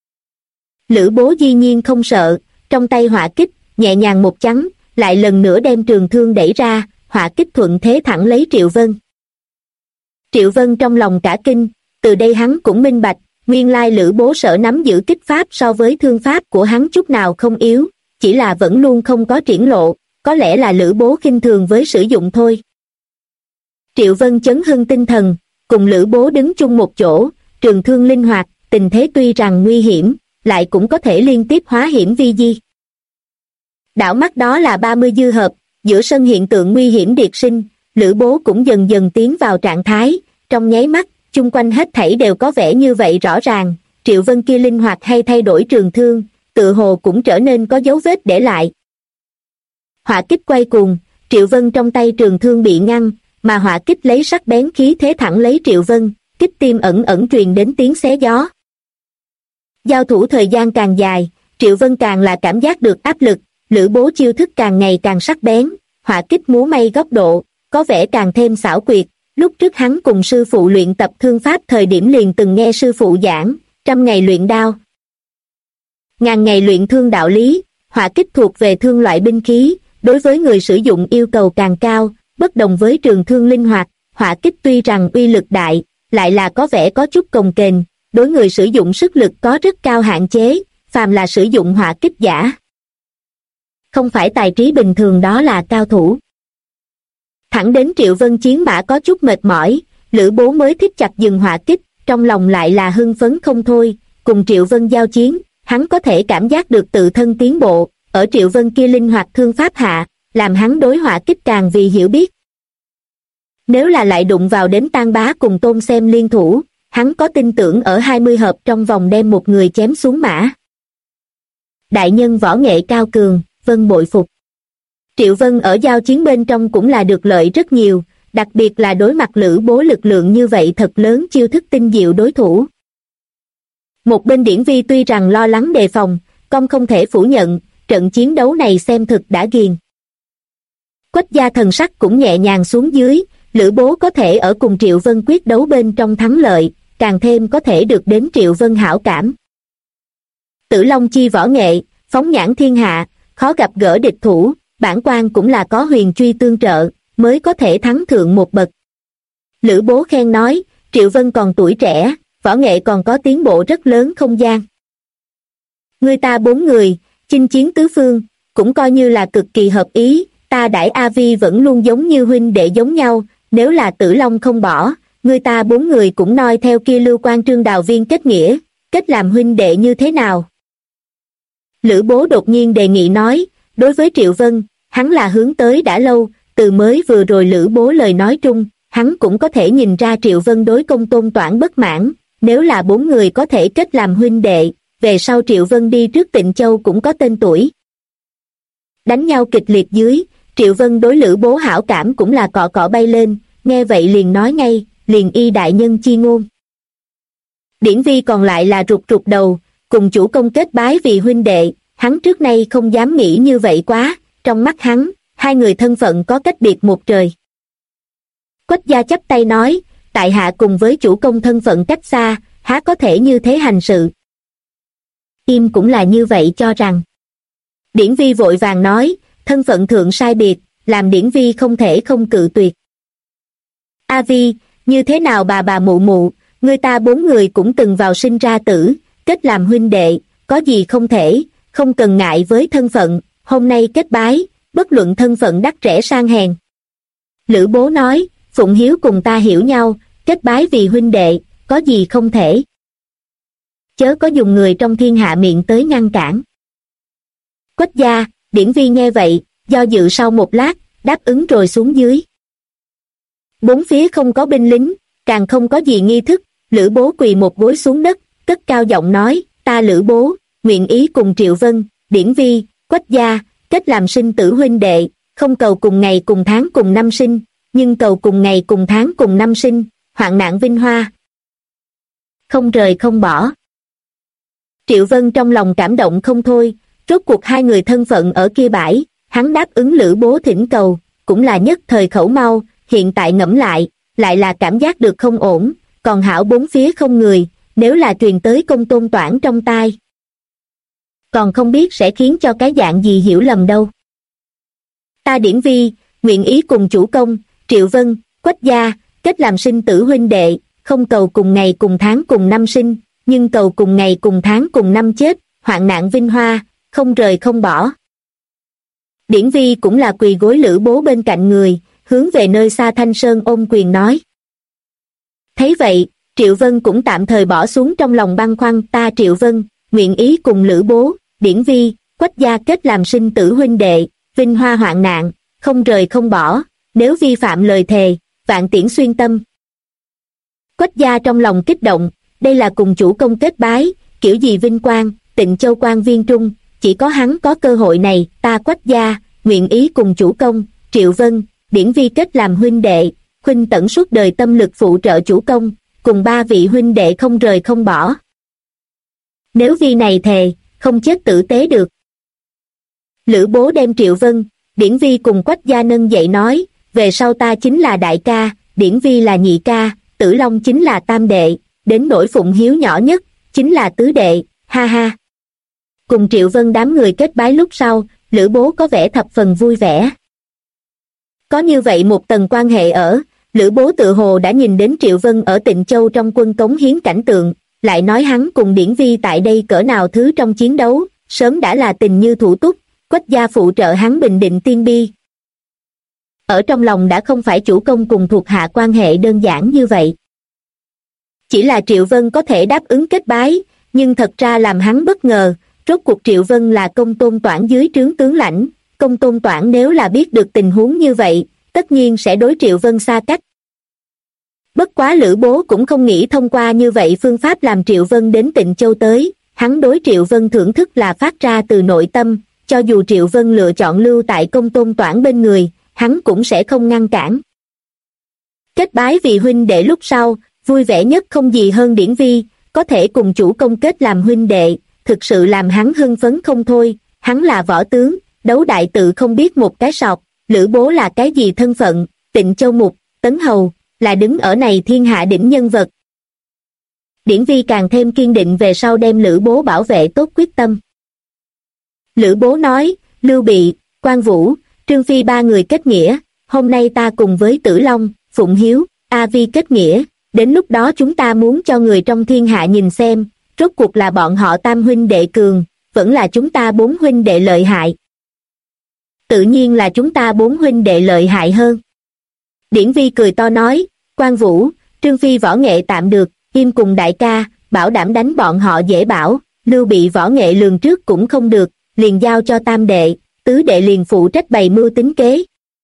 Lữ Bố dĩ nhiên không sợ, trong tay hỏa kích, nhẹ nhàng một chắn, lại lần nữa đem Trường Thương đẩy ra, hỏa kích thuận thế thẳng lấy Triệu Vân. Triệu Vân trong lòng cả kinh, từ đây hắn cũng minh bạch, nguyên lai Lữ Bố sở nắm giữ kích pháp so với thương pháp của hắn chút nào không yếu, chỉ là vẫn luôn không có triển lộ, có lẽ là Lữ Bố khinh thường với sử dụng thôi. Triệu Vân chấn hưng tinh thần, cùng Lữ Bố đứng chung một chỗ, Trường Thương linh hoạt, tình thế tuy rằng nguy hiểm, lại cũng có thể liên tiếp hóa hiểm vi di. Đảo mắt đó là 30 dư hợp, giữa sân hiện tượng nguy hiểm điệt sinh, Lữ Bố cũng dần dần tiến vào trạng thái, trong nháy mắt, chung quanh hết thảy đều có vẻ như vậy rõ ràng, Triệu Vân kia linh hoạt hay thay đổi Trường Thương, tự hồ cũng trở nên có dấu vết để lại. Hỏa kích quay cuồng, Triệu Vân trong tay Trường Thương bị ngăn, mà hỏa kích lấy sắc bén khí thế thẳng lấy Triệu Vân, kích tim ẩn ẩn truyền đến tiếng xé gió. Giao thủ thời gian càng dài, Triệu Vân càng là cảm giác được áp lực, Lữ Bố chiêu thức càng ngày càng sắc bén, hỏa kích múa may góc độ, có vẻ càng thêm xảo quyệt. Lúc trước hắn cùng sư phụ luyện tập thương pháp thời điểm liền từng nghe sư phụ giảng, 100 ngày luyện đao, ngàn ngày luyện thương đạo lý, hỏa kích thuộc về thương loại binh khí, đối với người sử dụng yêu cầu càng cao, bất đồng với Trường Thương linh hoạt, hỏa kích tuy rằng uy lực đại, lại là có vẻ có chút cồng kềnh, đối người sử dụng sức lực có rất cao hạn chế, phàm là sử dụng hỏa kích giả. Không phải tài trí bình thường đó là cao thủ. Thẳng đến Triệu Vân chiến mã có chút mệt mỏi, Lữ Bố mới thích chặt dừng hỏa kích, trong lòng lại là hưng phấn không thôi, cùng Triệu Vân giao chiến, hắn có thể cảm giác được tự thân tiến bộ, ở Triệu Vân kia linh hoạt thương pháp hạ, làm hắn đối hỏa kích càng vì hiểu biết. Nếu là lại đụng vào đến Tang Bá cùng Tôn Xem liên thủ, hắn có tin tưởng ở 20 hợp trong vòng đem một người chém xuống mã. Đại nhân võ nghệ cao cường, Vân bội phục. Triệu Vân ở giao chiến bên trong cũng là được lợi rất nhiều, đặc biệt là đối mặt Lữ Bố lực lượng như vậy thật lớn chiêu thức tinh diệu đối thủ. Một bên Điển Vi tuy rằng lo lắng đề phòng, công không thể phủ nhận, trận chiến đấu này xem thực đã ghiền. Quách gia thần sắc cũng nhẹ nhàng xuống dưới, Lữ Bố có thể ở cùng Triệu Vân quyết đấu bên trong thắng lợi, càng thêm có thể được đến Triệu Vân hảo cảm. Tử Long chi võ nghệ, phóng nhãn thiên hạ, khó gặp gỡ địch thủ, bản quan cũng là có huyền truy tương trợ, mới có thể thắng thượng một bậc. Lữ Bố khen nói, Triệu Vân còn tuổi trẻ, võ nghệ còn có tiến bộ rất lớn không gian. Người ta 4 người, chinh chiến tứ phương, cũng coi như là cực kỳ hợp ý, ta đãi A Vi vẫn luôn giống như huynh đệ giống nhau, nếu là Tử Long không bỏ, người ta 4 người cũng noi theo kia Lưu Quan Trương Đào Viên kết nghĩa, kết làm huynh đệ như thế nào? Lữ Bố đột nhiên đề nghị nói, đối với Triệu Vân, hắn là hướng tới đã lâu, từ mới vừa rồi Lữ Bố lời nói trung, hắn cũng có thể nhìn ra Triệu Vân đối Công Tôn Toản bất mãn, nếu là 4 người có thể kết làm huynh đệ, về sau Triệu Vân đi trước Tịnh Châu cũng có tên tuổi. Đánh nhau kịch liệt dưới, Triệu Vân đối Lữ Bố hảo cảm cũng là cọ cọ bay lên, nghe vậy liền nói ngay, liền y đại nhân chi ngôn. Điển Vi còn lại là rụt rụt đầu, cùng chủ công kết bái vì huynh đệ, hắn trước nay không dám nghĩ như vậy quá, trong mắt hắn, hai người thân phận có cách biệt một trời. Quách gia chắp tay nói, tại hạ cùng với chủ công thân phận cách xa, há có thể như thế hành sự. Im cũng là như vậy cho rằng. Điển Vi vội vàng nói, thân phận thượng sai biệt, làm Điển Vi không thể không cự tuyệt. A Vi, như thế nào bà mụ mụ, người ta 4 người cũng từng vào sinh ra tử, kết làm huynh đệ, có gì không thể, không cần ngại với thân phận, hôm nay kết bái, bất luận thân phận đắt rẻ sang hèn. Lữ Bố nói, Phụng Hiếu cùng ta hiểu nhau, kết bái vì huynh đệ, có gì không thể. Chớ có dùng người trong thiên hạ miệng tới ngăn cản. Quách gia, Điển Vi nghe vậy, do dự sau một lát, đáp ứng rồi xuống dưới. 4 phía không có binh lính, càng không có gì nghi thức, Lữ Bố quỳ một gối xuống đất, cất cao giọng nói, ta Lữ Bố, nguyện ý cùng Triệu Vân, Điển Vi, Quách gia, kết làm sinh tử huynh đệ, không cầu cùng ngày cùng tháng cùng năm sinh, nhưng cầu cùng ngày cùng tháng cùng năm sinh, hoạn nạn vinh hoa. Không rời không bỏ. Triệu Vân trong lòng cảm động không thôi, rốt cuộc hai người thân phận ở kia bãi, hắn đáp ứng Lữ Bố thỉnh cầu, cũng là nhất thời khẩu mau, hiện tại ngẫm lại là cảm giác được không ổn, còn hảo bốn phía không người, nếu là truyền tới Công Tôn Toản trong tai. Còn không biết sẽ khiến cho cái dạng gì hiểu lầm đâu. Ta Điển Vi, nguyện ý cùng chủ công, Triệu Vân, Quách gia, kết làm sinh tử huynh đệ, không cầu cùng ngày cùng tháng cùng năm sinh, nhưng cầu cùng ngày cùng tháng cùng năm chết, hoạn nạn vinh hoa, không rời không bỏ. Điển Vi cũng là quỳ gối Lữ Bố bên cạnh người, hướng về nơi xa Thanh Sơn ôm quyền nói. Thấy vậy, Triệu Vân cũng tạm thời bỏ xuống trong lòng băn khoăn. Ta Triệu Vân, nguyện ý cùng Lữ Bố, Điển Vi, Quách gia kết làm sinh tử huynh đệ, vinh hoa hoạn nạn, không rời không bỏ, nếu vi phạm lời thề, vạn tiễn xuyên tâm. Quách gia trong lòng kích động, đây là cùng chủ công kết bái, kiểu gì vinh quang, Tịnh Châu quan viên trung, chỉ có hắn có cơ hội này. Ta Quách gia, nguyện ý cùng chủ công, Triệu Vân, Điển Vi kết làm huynh đệ, khuynh tẩn suốt đời tâm lực phụ trợ chủ công, cùng ba vị huynh đệ không rời không bỏ. Nếu vi này thề, không chết tử tế được. Lữ Bố đem Triệu Vân, Điển Vi cùng Quách gia nâng dậy nói, về sau ta chính là đại ca, Điển Vi là nhị ca, Tử Long chính là tam đệ, đến nỗi Phụng Hiếu nhỏ nhất, chính là tứ đệ, ha ha. Cùng Triệu Vân đám người kết bái lúc sau, Lữ Bố có vẻ thập phần vui vẻ. Có như vậy một tầng quan hệ ở, Lữ Bố tự hồ đã nhìn đến Triệu Vân ở Tịnh Châu trong quân cống hiến cảnh tượng, lại nói hắn cùng Điển Vi tại đây cỡ nào thứ trong chiến đấu, sớm đã là tình như thủ túc, Quách gia phụ trợ hắn bình định tiên bi. Ở trong lòng đã không phải chủ công cùng thuộc hạ quan hệ đơn giản như vậy. Chỉ là Triệu Vân có thể đáp ứng kết bái, nhưng thật ra làm hắn bất ngờ, rốt cuộc Triệu Vân là Công Tôn Toản dưới trướng tướng lãnh, Công Tôn Toản nếu là biết được tình huống như vậy, tất nhiên sẽ đối Triệu Vân xa cách. Bất quá Lữ Bố cũng không nghĩ thông qua như vậy phương pháp làm Triệu Vân đến Tịnh Châu tới, hắn đối Triệu Vân thưởng thức là phát ra từ nội tâm, cho dù Triệu Vân lựa chọn lưu tại Công Tôn Toản bên người, hắn cũng sẽ không ngăn cản. Kết bái vì huynh đệ lúc sau, vui vẻ nhất không gì hơn Điển Vi, có thể cùng chủ công kết làm huynh đệ, thực sự làm hắn hưng phấn không thôi, hắn là võ tướng, đấu đại tự không biết một cái sọt, Lữ Bố là cái gì thân phận, Tịnh Châu Mục, Tấn Hầu, là đứng ở này thiên hạ đỉnh nhân vật. Điển Vi càng thêm kiên định về sau đem Lữ Bố bảo vệ tốt quyết tâm. Lữ Bố nói, Lưu Bị, Quan Vũ, Trương Phi ba người kết nghĩa, hôm nay ta cùng với Tử Long, Phụng Hiếu, A Vi kết nghĩa, đến lúc đó chúng ta muốn cho người trong thiên hạ nhìn xem, rốt cuộc là bọn họ tam huynh đệ cường, vẫn là chúng ta bốn huynh đệ lợi hại. Tự nhiên là chúng ta bốn huynh đệ lợi hại hơn. Điển Vi cười to nói, Quan Vũ, Trương Phi võ nghệ tạm được, im cùng đại ca, bảo đảm đánh bọn họ dễ bảo, Lưu Bị võ nghệ lường trước cũng không được, liền giao cho tam đệ, tứ đệ liền phụ trách bày mưu tính kế.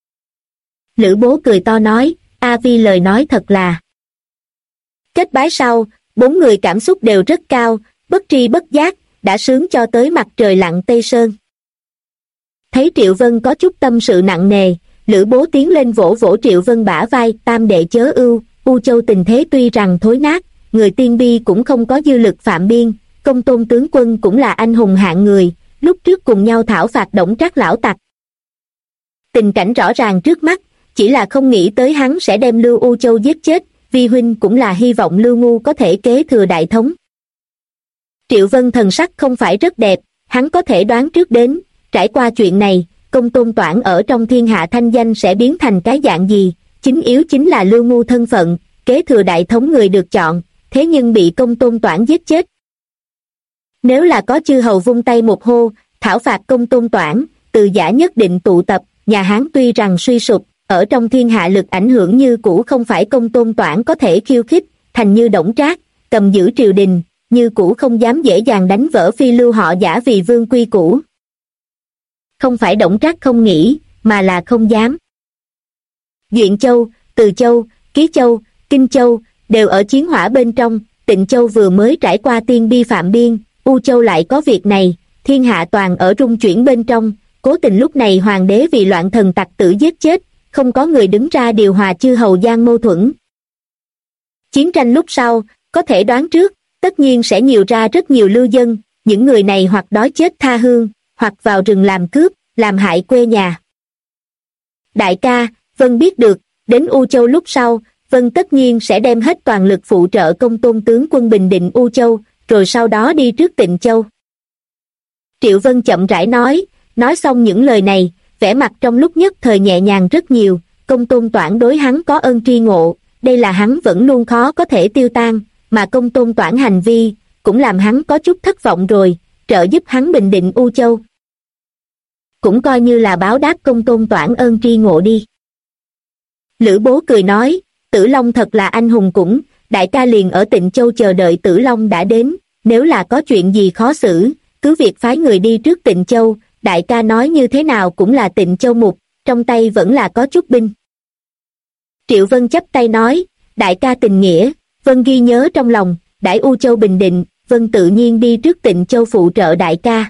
Lữ Bố cười to nói, A Vi lời nói thật là. Kết bái sau, bốn người cảm xúc đều rất cao, bất tri bất giác, đã sướng cho tới mặt trời lặn Tây Sơn. Thấy Triệu Vân có chút tâm sự nặng nề, Lữ Bố tiến lên vỗ vỗ Triệu Vân bả vai, tam đệ chớ ưu, U Châu tình thế tuy rằng thối nát, người tiên bi cũng không có dư lực phạm biên, Công Tôn tướng quân cũng là anh hùng hạng người, lúc trước cùng nhau thảo phạt Đổng Trác lão tặc. Tình cảnh rõ ràng trước mắt, chỉ là không nghĩ tới hắn sẽ đem Lưu U Châu giết chết, vi huynh cũng là hy vọng Lưu Ngu có thể kế thừa đại thống. Triệu Vân thần sắc không phải rất đẹp, hắn có thể đoán trước đến, trải qua chuyện này, Công Tôn Toản ở trong thiên hạ thanh danh sẽ biến thành cái dạng gì, chính yếu chính là Lưu Ngu thân phận, kế thừa đại thống người được chọn, thế nhưng bị Công Tôn Toản giết chết. Nếu là có chư hầu vung tay một hô, thảo phạt Công Tôn Toản, từ giả nhất định tụ tập, nhà Hán tuy rằng suy sụp, ở trong thiên hạ lực ảnh hưởng như cũ không phải Công Tôn Toản có thể khiêu khích, thành như Đổng Trác, cầm giữ triều đình, như cũ không dám dễ dàng đánh vỡ phi lưu họ giả vì vương quy cũ. Không phải Đổng Trác không nghĩ, mà là không dám. Duyện Châu, Từ Châu, Ký Châu, Kinh Châu, đều ở chiến hỏa bên trong, Tịnh Châu vừa mới trải qua tiên bi phạm biên, U Châu lại có việc này, thiên hạ toàn ở rung chuyển bên trong, cố tình lúc này hoàng đế vì loạn thần tặc tử giết chết, không có người đứng ra điều hòa chư hầu gian mâu thuẫn. Chiến tranh lúc sau, có thể đoán trước, tất nhiên sẽ nhiều ra rất nhiều lưu dân, những người này hoặc đói chết tha hương, hoặc vào rừng làm cướp, làm hại quê nhà. Đại ca, Vân biết được, đến U Châu lúc sau, Vân tất nhiên sẽ đem hết toàn lực phụ trợ Công Tôn tướng quân bình định U Châu, rồi sau đó đi trước Tịnh Châu. Triệu Vân chậm rãi nói xong những lời này, vẻ mặt trong lúc nhất thời nhẹ nhàng rất nhiều. Công Tôn Toản đối hắn có ơn tri ngộ, đây là hắn vẫn luôn khó có thể tiêu tan, mà Công Tôn Toản hành vi cũng làm hắn có chút thất vọng rồi, trợ giúp hắn bình định U Châu. Cũng coi như là báo đáp Công Tôn Toản ơn tri ngộ đi. Lữ Bố cười nói, Tử Long thật là anh hùng cũng, đại ca liền ở Tịnh Châu chờ đợi Tử Long đã đến, nếu là có chuyện gì khó xử, cứ việc phái người đi trước Tịnh Châu, đại ca nói như thế nào cũng là Tịnh Châu mục, trong tay vẫn là có chút binh. Triệu Vân chắp tay nói, đại ca tình nghĩa, Vân ghi nhớ trong lòng, đãi U Châu bình định, Vân tự nhiên đi trước Tịnh Châu phụ trợ đại ca.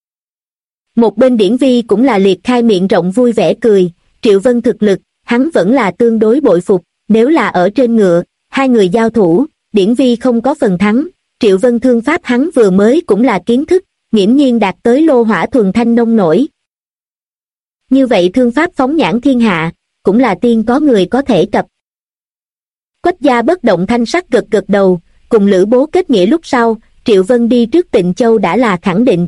Một bên Điển Vi cũng là liệt khai miệng rộng vui vẻ cười, Triệu Vân thực lực, hắn vẫn là tương đối bội phục, nếu là ở trên ngựa, hai người giao thủ, Điển Vi không có phần thắng, Triệu Vân thương pháp hắn vừa mới cũng là kiến thức, nghiễm nhiên đạt tới lô hỏa thuần thanh nông nổi. Như vậy thương pháp phóng nhãn thiên hạ, cũng là tiên có người có thể cập. Quách gia bất động thanh sắc gật gật đầu, cùng Lữ Bố kết nghĩa lúc sau, Triệu Vân đi trước Tịnh Châu đã là khẳng định.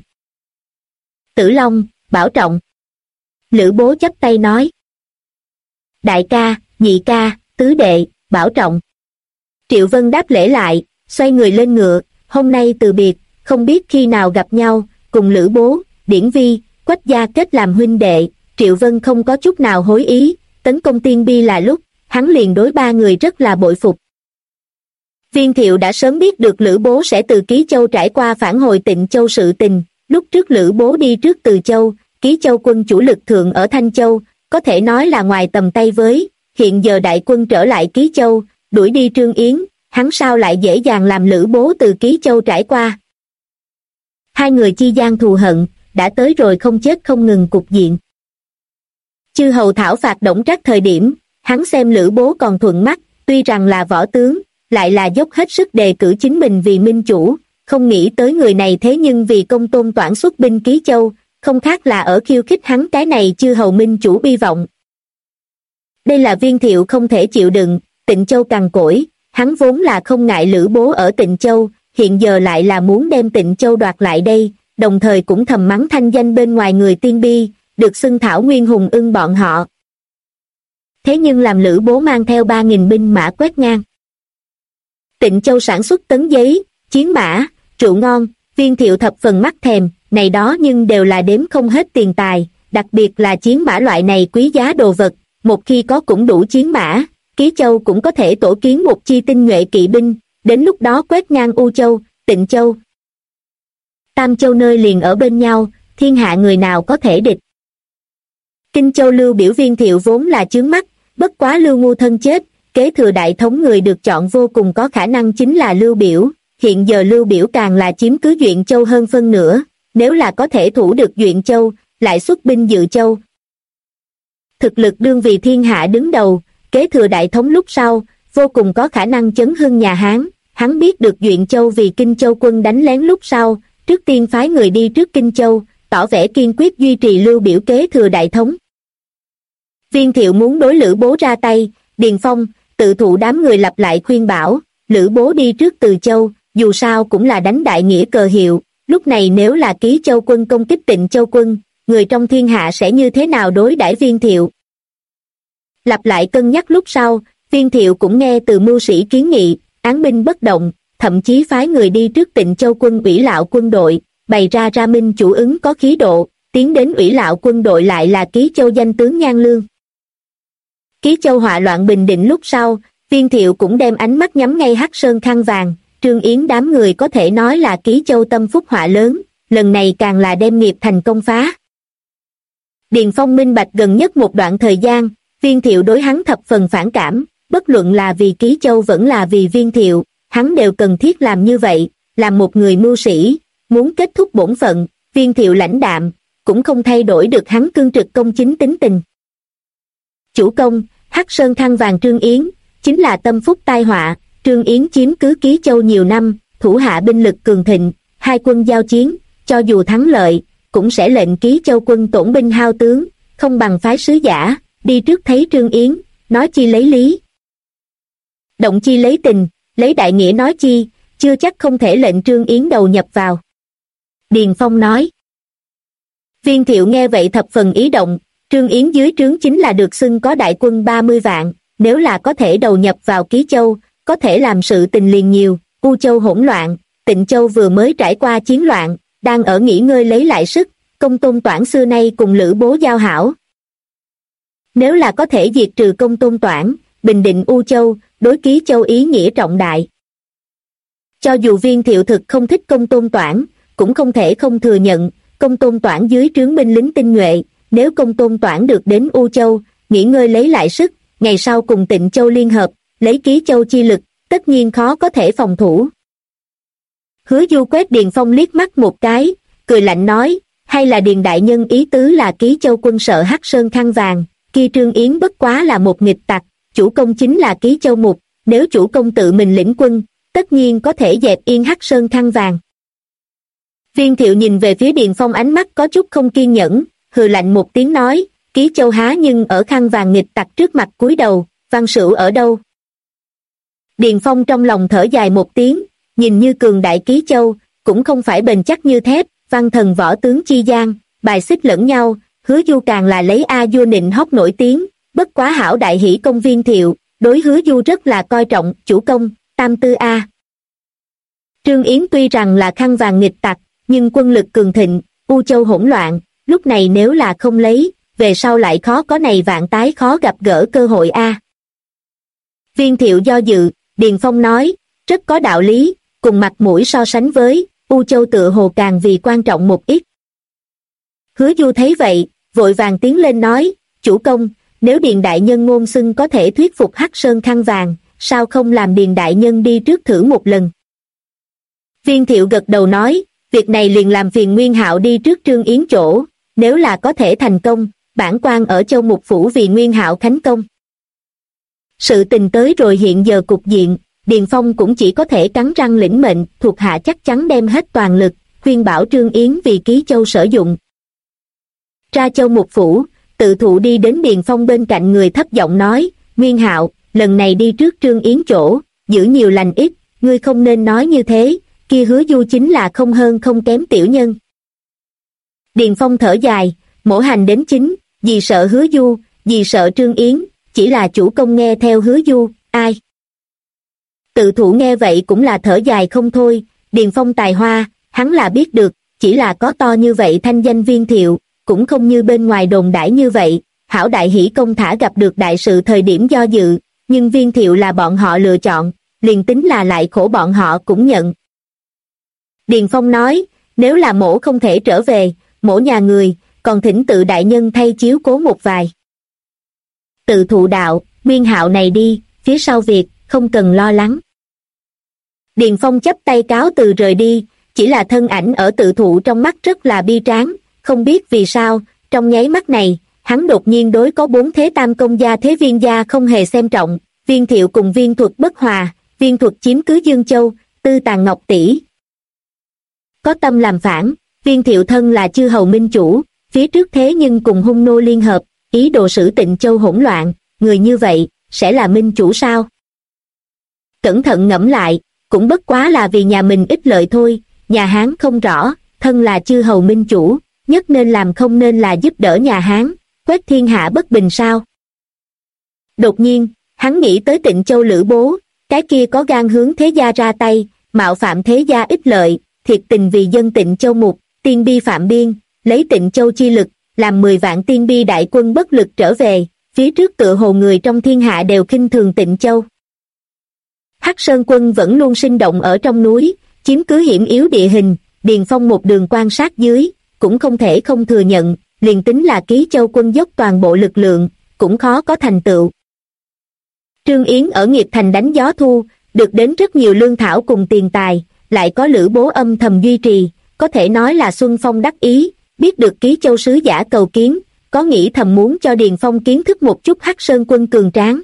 Tử Long, bảo trọng. Lữ Bố chắp tay nói. Đại ca, nhị ca, tứ đệ, bảo trọng. Triệu Vân đáp lễ lại, xoay người lên ngựa, hôm nay từ biệt, không biết khi nào gặp nhau, cùng Lữ Bố, Điển Vi, Quách gia kết làm huynh đệ. Triệu Vân không có chút nào hối ý, tấn công Tiên Bi là lúc, hắn liền đối ba người rất là bội phục. Viên Thiệu đã sớm biết được Lữ Bố sẽ từ Ký Châu trải qua phản hồi Tịnh Châu sự tình, lúc trước Lữ Bố đi trước Từ Châu, Ký Châu quân chủ lực thượng ở Thanh Châu, có thể nói là ngoài tầm tay với, hiện giờ đại quân trở lại Ký Châu, đuổi đi Trương Yến, hắn sao lại dễ dàng làm Lữ Bố từ Ký Châu trải qua. Hai người chi gian thù hận, đã tới rồi không chết không ngừng cục diện. Chư hầu thảo phạt Đổng Trác thời điểm, hắn xem Lữ Bố còn thuận mắt, tuy rằng là võ tướng, lại là dốc hết sức đề cử chính mình vì minh chủ, không nghĩ tới người này thế nhưng vì Công Tôn Toản xuất binh Ký Châu, không khác là ở khiêu khích hắn cái này chư hầu minh chủ bi vọng. Đây là Viên Thiệu không thể chịu đựng, Tịnh Châu cằn cỗi, hắn vốn là không ngại Lữ Bố ở Tịnh Châu, hiện giờ lại là muốn đem Tịnh Châu đoạt lại đây, đồng thời cũng thầm mắng thanh danh bên ngoài người Tiên Bi, được xưng Thảo Nguyên Hùng Ưng bọn họ. Thế nhưng làm Lữ Bố mang theo 3.000 binh mã quét ngang. Tịnh Châu sản xuất tấn giấy, chiến mã, rượu ngon, Viên Thiệu thập phần mắc thèm, này đó nhưng đều là đếm không hết tiền tài, đặc biệt là chiến mã loại này quý giá đồ vật, một khi có cũng đủ chiến mã, Ký Châu cũng có thể tổ kiến một chi tinh nhuệ kỵ binh, đến lúc đó quét ngang U Châu, Tịnh Châu. Tam Châu nơi liền ở bên nhau, thiên hạ người nào có thể địch. Kinh Châu Lưu Biểu Viên Thiệu vốn là chướng mắt, bất quá Lưu Ngu thân chết, kế thừa đại thống người được chọn vô cùng có khả năng chính là Lưu Biểu, hiện giờ Lưu Biểu càng là chiếm cứ Duyện Châu hơn phân nửa, nếu là có thể thủ được Duyện Châu, lại xuất binh Dự Châu. Thực lực đương vì thiên hạ đứng đầu, kế thừa đại thống lúc sau, vô cùng có khả năng chấn hưng nhà Hán, hắn biết được Duyện Châu vì Kinh Châu quân đánh lén lúc sau, trước tiên phái người đi trước Kinh Châu, tỏ vẻ kiên quyết duy trì Lưu Biểu kế thừa đại thống. Viên Thiệu muốn đối Lữ Bố ra tay, Điền Phong, tự thụ đám người lặp lại khuyên bảo, Lữ Bố đi trước Từ Châu, dù sao cũng là đánh đại nghĩa cờ hiệu, lúc này nếu là Ký Châu quân công kích Tịnh Châu quân, người trong thiên hạ sẽ như thế nào đối đãi Viên Thiệu? Lặp lại cân nhắc lúc sau, Viên Thiệu cũng nghe từ mưu sĩ kiến nghị, án binh bất động, thậm chí phái người đi trước Tịnh Châu quân ủy lạo quân đội, bày ra minh chủ ứng có khí độ, tiến đến ủy lạo quân đội lại là Ký Châu danh tướng Nhan Lương. Ký Châu họa loạn bình định lúc sau, Viên Thiệu cũng đem ánh mắt nhắm ngay Hắc Sơn khăn vàng, Trương Yến đám người có thể nói là Ký Châu tâm phúc họa lớn, lần này càng là đem nghiệp thành công phá. Điền Phong minh bạch gần nhất một đoạn thời gian, Viên Thiệu đối hắn thập phần phản cảm, bất luận là vì Ký Châu vẫn là vì Viên Thiệu, hắn đều cần thiết làm như vậy, làm một người mưu sĩ, muốn kết thúc bổn phận. Viên Thiệu lãnh đạm, cũng không thay đổi được hắn cương trực công chính tính tình. Chủ công, Hắc Sơn khăn vàng Trương Yến, chính là tâm phúc tai họa. Trương Yến chiếm cứ Ký Châu nhiều năm, thủ hạ binh lực cường thịnh, hai quân giao chiến, cho dù thắng lợi, cũng sẽ lệnh Ký Châu quân tổn binh hao tướng, không bằng phái sứ giả, đi trước thấy Trương Yến, nói chi lấy lý. Động chi lấy tình, lấy đại nghĩa nói chi, chưa chắc không thể lệnh Trương Yến đầu nhập vào. Điền Phong nói. Viên Thiệu nghe vậy thập phần ý động, Trương Yến dưới trướng chính là được xưng có đại quân 30 vạn, nếu là có thể đầu nhập vào Ký Châu, có thể làm sự tình liền nhiều. U Châu hỗn loạn, Tịnh Châu vừa mới trải qua chiến loạn, đang ở nghỉ ngơi lấy lại sức, Công Tôn Toản xưa nay cùng Lữ Bố giao hảo. Nếu là có thể diệt trừ Công Tôn Toản, bình định U Châu, đối Ký Châu ý nghĩa trọng đại. Cho dù Viên Thiệu thực không thích Công Tôn Toản, cũng không thể không thừa nhận, Công Tôn Toản dưới trướng binh lính tinh nhuệ, nếu Công Tôn Toản được đến U Châu, nghỉ ngơi lấy lại sức, ngày sau cùng Tịnh Châu liên hợp, lấy Ký Châu chi lực, tất nhiên khó có thể phòng thủ. Hứa Du quét Điền Phong liếc mắt một cái, cười lạnh nói, hay là Điền đại nhân ý tứ là Ký Châu quân sợ Hắc Sơn khăn vàng, kia Trương Yến bất quá là một nghịch tặc, chủ công chính là Ký Châu mục, nếu chủ công tự mình lĩnh quân, tất nhiên có thể dẹp yên Hắc Sơn khăn vàng. Viên Thiệu nhìn về phía Điền Phong ánh mắt có chút không kiên nhẫn, hừ lạnh một tiếng nói, Ký Châu há nhưng ở khăn vàng nghịch tặc trước mặt cúi đầu, Văn Sửu ở đâu? Điền Phong trong lòng thở dài một tiếng, nhìn như cường đại Ký Châu, cũng không phải bền chắc như thép, văn thần võ tướng chi gian, bài xích lẫn nhau, Hứa Du càng là lấy A vua nịnh hót nổi tiếng, bất quá hảo đại hỷ công Viên Thiệu, đối Hứa Du rất là coi trọng, chủ công, tam tư A. Trương Yến tuy rằng là khăn vàng nghịch tặc, nhưng quân lực cường thịnh, U Châu hỗn loạn, lúc này nếu là không lấy, về sau lại khó có này vạn tái khó gặp gỡ cơ hội A. Viên Thiệu do dự, Điền Phong nói, rất có đạo lý, cùng mặt mũi so sánh với, U Châu tựa hồ càng vì quan trọng một ít. Hứa Du thấy vậy, vội vàng tiến lên nói, chủ công, nếu Điền đại nhân ngôn xưng có thể thuyết phục Hắc Sơn khăn vàng, sao không làm Điền đại nhân đi trước thử một lần. Viên Thiệu gật đầu nói, việc này liền làm phiền Nguyên Hạo đi trước Trương Yến chỗ, nếu là có thể thành công, bản quan ở Châu Mục Phủ vì Nguyên Hạo khánh công. Sự tình tới rồi hiện giờ cục diện, Điền Phong cũng chỉ có thể cắn răng lĩnh mệnh, thuộc hạ chắc chắn đem hết toàn lực, khuyên bảo Trương Yến vì Ký Châu sử dụng. Ra Châu Mục Phủ, Tự Thụ đi đến Điền Phong bên cạnh người thấp giọng nói, Nguyên Hạo, lần này đi trước Trương Yến chỗ, giữ nhiều lành ít, ngươi không nên nói như thế, kia Hứa Du chính là không hơn không kém tiểu nhân. Điền Phong thở dài, mổ hành đến chính, vì sợ Hứa Du, vì sợ Trương Yến, chỉ là chủ công nghe theo Hứa Du, ai? Tự Thụ nghe vậy cũng là thở dài không thôi, Điền Phong tài hoa, hắn là biết được, chỉ là có to như vậy thanh danh Viên Thiệu, cũng không như bên ngoài đồn đãi như vậy, hảo đại hỷ công thả gặp được đại sự thời điểm do dự, nhưng Viên Thiệu là bọn họ lựa chọn, liền tính là lại khổ bọn họ cũng nhận. Điền Phong nói, nếu là mổ không thể trở về, mổ nhà người, còn thỉnh Tự đại nhân thay chiếu cố một vài. Tự Thụ đạo, Nguyên Hạo này đi, phía sau việc, không cần lo lắng. Điền Phong chắp tay cáo từ rời đi, chỉ là thân ảnh ở Tự Thụ trong mắt rất là bi tráng, không biết vì sao, trong nháy mắt này, hắn đột nhiên đối có 4 thế tam công gia thế Viên gia không hề xem trọng, Viên Thiệu cùng Viên Thuật bất hòa, Viên Thuật chiếm cứ Dương Châu, tư tàn Ngọc Tỷ. Có tâm làm phản, Viên Thiệu thân là chư hầu minh chủ, phía trước thế nhưng cùng hung nô liên hợp, ý đồ xử Tịnh Châu hỗn loạn, người như vậy, sẽ là minh chủ sao? Cẩn thận ngẫm lại, cũng bất quá là vì nhà mình ích lợi thôi, nhà Hán không rõ, thân là chư hầu minh chủ, nhất nên làm không nên là giúp đỡ nhà Hán, quét thiên hạ bất bình sao? Đột nhiên, hắn nghĩ tới Tịnh Châu Lữ Bố, cái kia có gan hướng thế gia ra tay, mạo phạm thế gia ích lợi, thiệt tình vì dân Tịnh Châu mục, tiên bi phạm biên, lấy Tịnh Châu chi lực, làm 10 vạn tiên bi đại quân bất lực trở về, phía trước tựa hồ người trong thiên hạ đều khinh thường Tịnh Châu. Hắc Sơn quân vẫn luôn sinh động ở trong núi, chiếm cứ hiểm yếu địa hình, Điền Phong một đường quan sát dưới, cũng không thể không thừa nhận, liền tính là Ký Châu quân dốc toàn bộ lực lượng, cũng khó có thành tựu. Trương Yến ở Nghiệp Thành đánh gió thu, được đến rất nhiều lương thảo cùng tiền tài, lại có Lữ Bố âm thầm duy trì, có thể nói là xuân phong đắc ý, biết được Ký Châu sứ giả cầu kiến, có nghĩ thầm muốn cho Điền Phong kiến thức một chút Hắc Sơn quân cường tráng.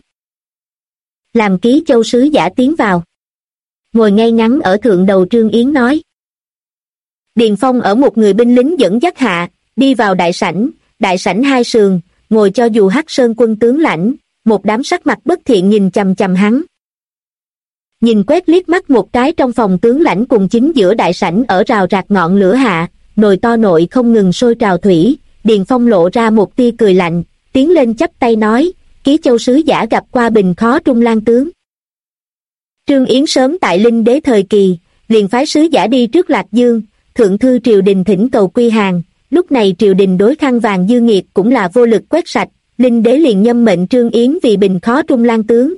Làm Ký Châu sứ giả tiến vào. Ngồi ngay ngắn ở thượng đầu Trương Yến nói. Điền Phong ở một người binh lính dẫn dắt hạ, đi vào đại sảnh hai sườn, ngồi cho dù Hắc Sơn quân tướng lãnh, một đám sắc mặt bất thiện nhìn chằm chằm hắn. Nhìn quét liếc mắt một cái trong phòng tướng lãnh cùng chính giữa đại sảnh ở rào rạc ngọn lửa hạ, nồi to nội không ngừng sôi trào thủy, Điền Phong lộ ra một tia cười lạnh, tiến lên chắp tay nói, Ký Châu sứ giả gặp qua bình khó Trung Lang tướng. Trương Yến sớm tại Linh Đế thời kỳ, liền phái sứ giả đi trước Lạc Dương, thượng thư triều đình thỉnh cầu quy hàng, lúc này triều đình đối khăn vàng dư nghiệt cũng là vô lực quét sạch, Linh Đế liền nhâm mệnh Trương Yến vì bình khó Trung Lang tướng.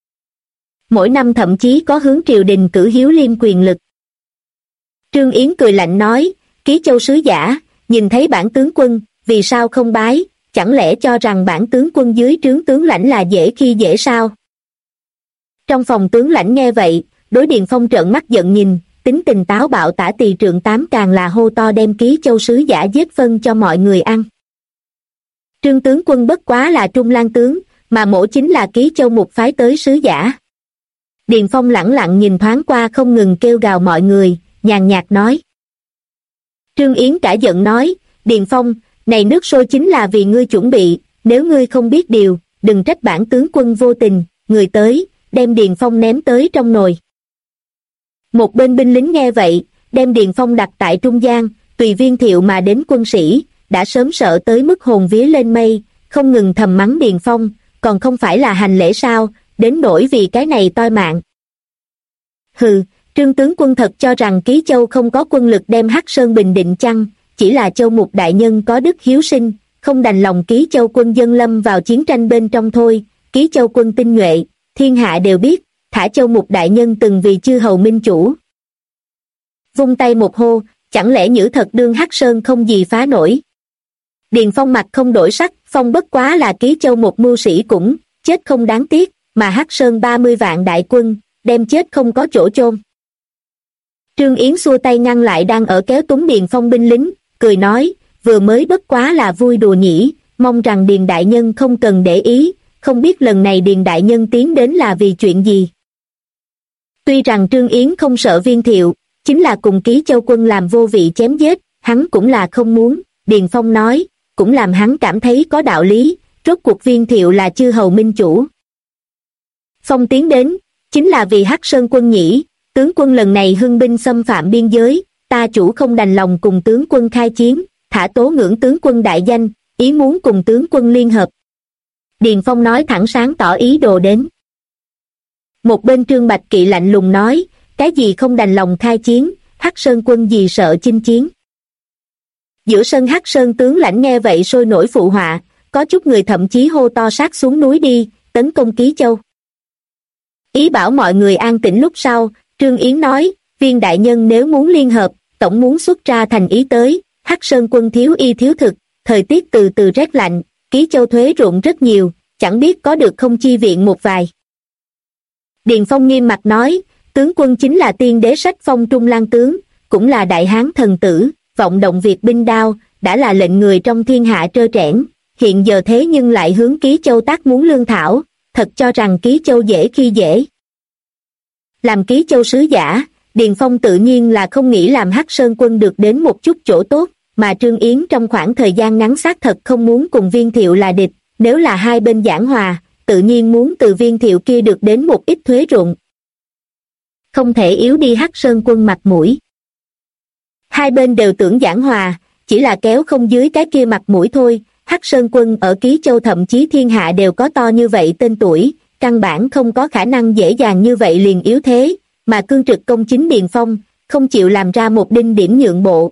Mỗi năm thậm chí có hướng triều đình cử Hiếu Liêm quyền lực. Trương Yến cười lạnh nói, Ký Châu sứ giả, nhìn thấy bản tướng quân, vì sao không bái, chẳng lẽ cho rằng bản tướng quân dưới trướng tướng lãnh là dễ khi dễ sao? Trong phòng tướng lãnh nghe vậy, đối Điền Phong trợn mắt giận nhìn, tính tình táo bạo Tả Tỳ Trượng Tám càng là hô to đem Ký Châu sứ giả giết phân cho mọi người ăn. Trương tướng quân bất quá là Trung Lang tướng, mà mổ chính là Ký Châu một phái tới sứ giả. Điền Phong lẳng lặng nhìn thoáng qua không ngừng kêu gào mọi người, nhàn nhạt nói. Trương Yến cả giận nói, Điền Phong, này nước sôi chính là vì ngươi chuẩn bị, nếu ngươi không biết điều, đừng trách bản tướng quân vô tình, người tới, đem Điền Phong ném tới trong nồi. Một bên binh lính nghe vậy, đem Điền Phong đặt tại trung gian, tùy Viên Thiệu mà đến quân sĩ, đã sớm sợ tới mức hồn vía lên mây, không ngừng thầm mắng Điền Phong, còn không phải là hành lễ sao, đến nỗi vì cái này toi mạng. Hừ, Trương tướng quân thật cho rằng Ký Châu không có quân lực đem Hắc Sơn bình định chăng, chỉ là Châu Mục đại nhân có đức hiếu sinh, không đành lòng Ký Châu quân dân lâm vào chiến tranh bên trong thôi, Ký Châu quân tinh nhuệ, thiên hạ đều biết, thả Châu Mục đại nhân từng vì chư hầu minh chủ. Vung tay một hô, chẳng lẽ nhử thật đương Hắc Sơn không gì phá nổi. Điền Phong mặt không đổi sắc, Phong bất quá là Ký Châu một mưu sĩ cũng, chết không đáng tiếc, mà Hắc Sơn 30 vạn đại quân, đem chết không có chỗ chôn. Trương Yến xua tay ngăn lại đang ở kéo túng Điền Phong binh lính, cười nói, vừa mới bất quá là vui đùa nhỉ, mong rằng Điền đại nhân không cần để ý, không biết lần này Điền đại nhân tiến đến là vì chuyện gì. Tuy rằng Trương Yến không sợ Viên Thiệu, chính là cùng Ký Châu quân làm vô vị chém giết, hắn cũng là không muốn, Điền Phong nói, cũng làm hắn cảm thấy có đạo lý, rốt cuộc Viên Thiệu là chư hầu minh chủ. Phong tiến đến, chính là vì Hắc Sơn quân nhỉ, tướng quân lần này hưng binh xâm phạm biên giới, ta chủ không đành lòng cùng tướng quân khai chiến, thả tố ngưỡng tướng quân đại danh, ý muốn cùng tướng quân liên hợp. Điền Phong nói thẳng sáng tỏ ý đồ đến. Một bên Trương Bạch Kỵ lạnh lùng nói, cái gì không đành lòng khai chiến, Hắc Sơn quân gì sợ chinh chiến. Giữa sân Hắc Sơn tướng lãnh nghe vậy sôi nổi phụ họa, có chút người thậm chí hô to sát xuống núi đi, tấn công Ký Châu. Ý bảo mọi người an tĩnh lúc sau, Trương Yến nói, Viên đại nhân nếu muốn liên hợp, tổng muốn xuất ra thành ý tới, Hắc Sơn quân thiếu y thiếu thực, thời tiết từ từ rét lạnh, Ký Châu thuế ruộng rất nhiều, chẳng biết có được không chi viện một vài. Điền Phong nghiêm mặt nói, tướng quân chính là tiên đế sách phong Trung Lang tướng, cũng là đại hán thần tử, vọng động việc binh đao, đã là lệnh người trong thiên hạ trơ trẽn, hiện giờ thế nhưng lại hướng Ký Châu tác muốn lương thảo, thật cho rằng Ký Châu dễ khi dễ. Làm Ký Châu sứ giả, Điền Phong tự nhiên là không nghĩ làm Hắc Sơn quân được đến một chút chỗ tốt, mà Trương Yến trong khoảng thời gian ngắn xác thật không muốn cùng Viên Thiệu là địch, nếu là hai bên giảng hòa, tự nhiên muốn từ Viên Thiệu kia được đến một ít thuế ruộng. Không thể yếu đi Hắc Sơn quân mặt mũi. Hai bên đều tưởng giảng hòa, chỉ là kéo không dưới cái kia mặt mũi thôi, Hắc Sơn quân ở Ký Châu thậm chí thiên hạ đều có to như vậy tên tuổi, căn bản không có khả năng dễ dàng như vậy liền yếu thế, mà cương trực công chính Điền Phong, không chịu làm ra một đinh điểm nhượng bộ.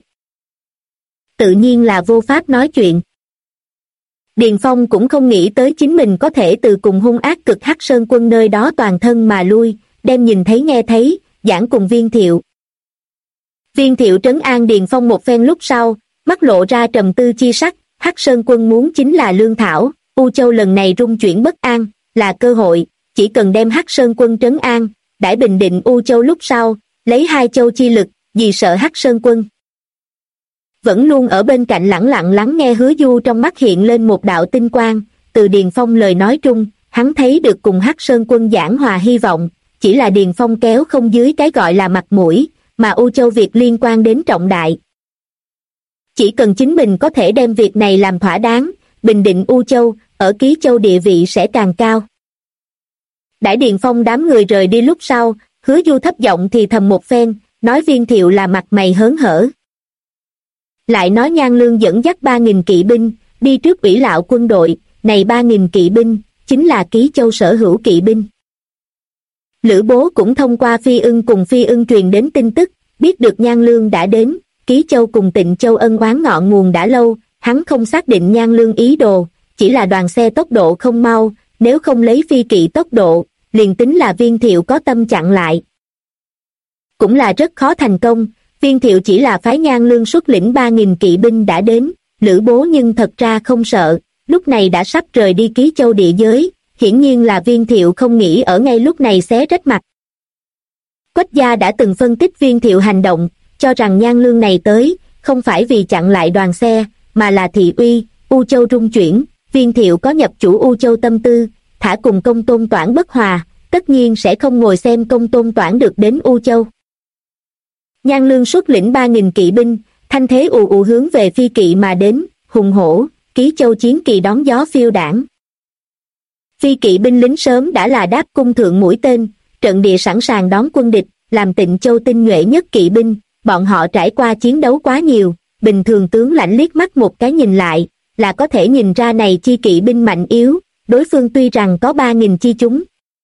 Tự nhiên là vô pháp nói chuyện. Điền Phong cũng không nghĩ tới chính mình có thể từ cùng hung ác cực Hắc Sơn quân nơi đó toàn thân mà lui, đem nhìn thấy nghe thấy, giảng cùng Viên Thiệu. Viên Thiệu trấn an Điền Phong một phen lúc sau, mắt lộ ra trầm tư chi sắc, Hắc Sơn quân muốn chính là lương thảo, U Châu lần này rung chuyển bất an, là cơ hội, chỉ cần đem Hắc Sơn quân trấn an, đãi bình định U Châu lúc sau, lấy 2 châu chi lực, gì sợ Hắc Sơn quân. vẫn luôn ở bên cạnh lẳng lặng lắng nghe Hứa Du trong mắt hiện lên một đạo tinh quang, từ Điền Phong lời nói trung, hắn thấy được cùng Hắc Sơn quân giảng hòa hy vọng, chỉ là Điền Phong kéo không dưới cái gọi là mặt mũi, mà U Châu việc liên quan đến trọng đại. Chỉ cần chính mình có thể đem việc này làm thỏa đáng, bình định U Châu, ở Ký Châu địa vị sẽ càng cao. Đãi Điền Phong đám người rời đi lúc sau, Hứa Du thấp giọng thì thầm một phen, nói Viên Thiệu là mặt mày hớn hở. Lại nói Nhan Lương dẫn dắt 3.000 kỵ binh, đi trước ủy lạo quân đội, này 3.000 kỵ binh, chính là Ký Châu sở hữu kỵ binh. Lữ Bố cũng thông qua Phi Ưng cùng Phi Ưng truyền đến tin tức, biết được Nhan Lương đã đến, Ký Châu cùng Tịnh Châu ân oán ngọn nguồn đã lâu, hắn không xác định Nhan Lương ý đồ, chỉ là đoàn xe tốc độ không mau, nếu không lấy phi kỵ tốc độ, liền tính là Viên Thiệu có tâm chặn lại. Cũng là rất khó thành công, Viên Thiệu chỉ là phái Nhan Lương xuất lĩnh 3.000 kỵ binh đã đến, Lữ Bố nhưng thật ra không sợ, lúc này đã sắp rời đi Ký Châu địa giới, hiển nhiên là Viên Thiệu không nghĩ ở ngay lúc này xé rách mặt. Quách gia đã từng phân tích Viên Thiệu hành động, cho rằng Nhan Lương này tới, không phải vì chặn lại đoàn xe, mà là thị uy, U Châu rung chuyển, Viên Thiệu có nhập chủ U Châu tâm tư, thả cùng Công Tôn Toản bất hòa, tất nhiên sẽ không ngồi xem Công Tôn Toản được đến U Châu. Nhan Lương xuất lĩnh 3.000 kỵ binh, thanh thế ù ù hướng về phi kỵ mà đến, hùng hổ, Ký Châu chiến kỳ đón gió phiêu đãng. Phi kỵ binh lính sớm đã là đáp cung thượng mũi tên, trận địa sẵn sàng đón quân địch, làm Tịnh Châu tinh nhuệ nhất kỵ binh, bọn họ trải qua chiến đấu quá nhiều, bình thường tướng lãnh liếc mắt một cái nhìn lại, là có thể nhìn ra này chi kỵ binh mạnh yếu, đối phương tuy rằng có 3.000 chi chúng.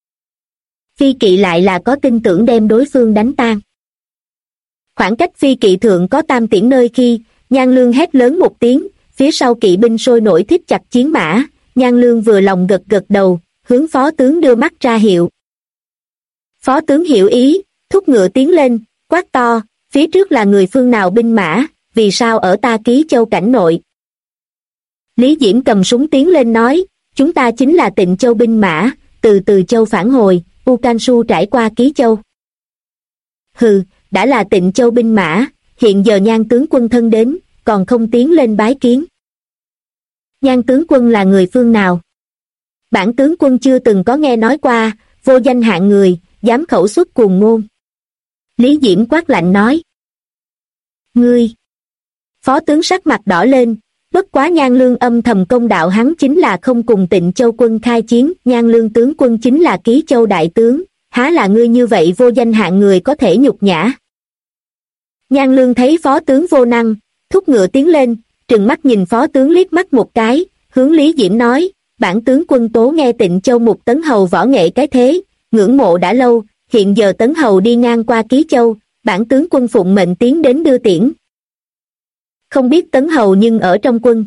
Phi kỵ lại là có tin tưởng đem đối phương đánh tan. Khoảng cách phi kỵ thượng có tam tiễn nơi khi, Nhan Lương hét lớn một tiếng, phía sau kỵ binh sôi nổi thít chặt chiến mã, Nhan Lương vừa lòng gật gật đầu, hướng phó tướng đưa mắt ra hiệu. Phó tướng hiểu ý, thúc ngựa tiến lên, quát to, phía trước là người phương nào binh mã, vì sao ở ta Ký Châu cảnh nội. Lý Diễm cầm súng tiến lên nói, chúng ta chính là Tịnh Châu binh mã, từ Từ Châu phản hồi, U Can Su trải qua Ký Châu. Hừ, đã là Tịnh Châu binh mã, hiện giờ Nhan tướng quân thân đến, còn không tiến lên bái kiến. Nhan tướng quân là người phương nào? Bản tướng quân chưa từng có nghe nói qua, vô danh hạng người, dám khẩu xuất cuồng ngôn. Lý Diễm quát lạnh nói. Ngươi! Phó tướng sắc mặt đỏ lên, bất quá Nhan Lương âm thầm công đạo hắn chính là không cùng Tịnh Châu quân khai chiến, Nhan Lương tướng quân chính là Ký Châu đại tướng, há là ngươi như vậy vô danh hạng người có thể nhục nhã. Nhan Lương thấy phó tướng vô năng, thúc ngựa tiến lên, trừng mắt nhìn phó tướng liếc mắt một cái, hướng Lý Diễm nói, bản tướng quân tố nghe Tịnh Châu một Tấn Hầu võ nghệ cái thế, ngưỡng mộ đã lâu, hiện giờ Tấn Hầu đi ngang qua Ký Châu, bản tướng quân phụng mệnh tiến đến đưa tiễn. Không biết Tấn Hầu nhưng ở trong quân.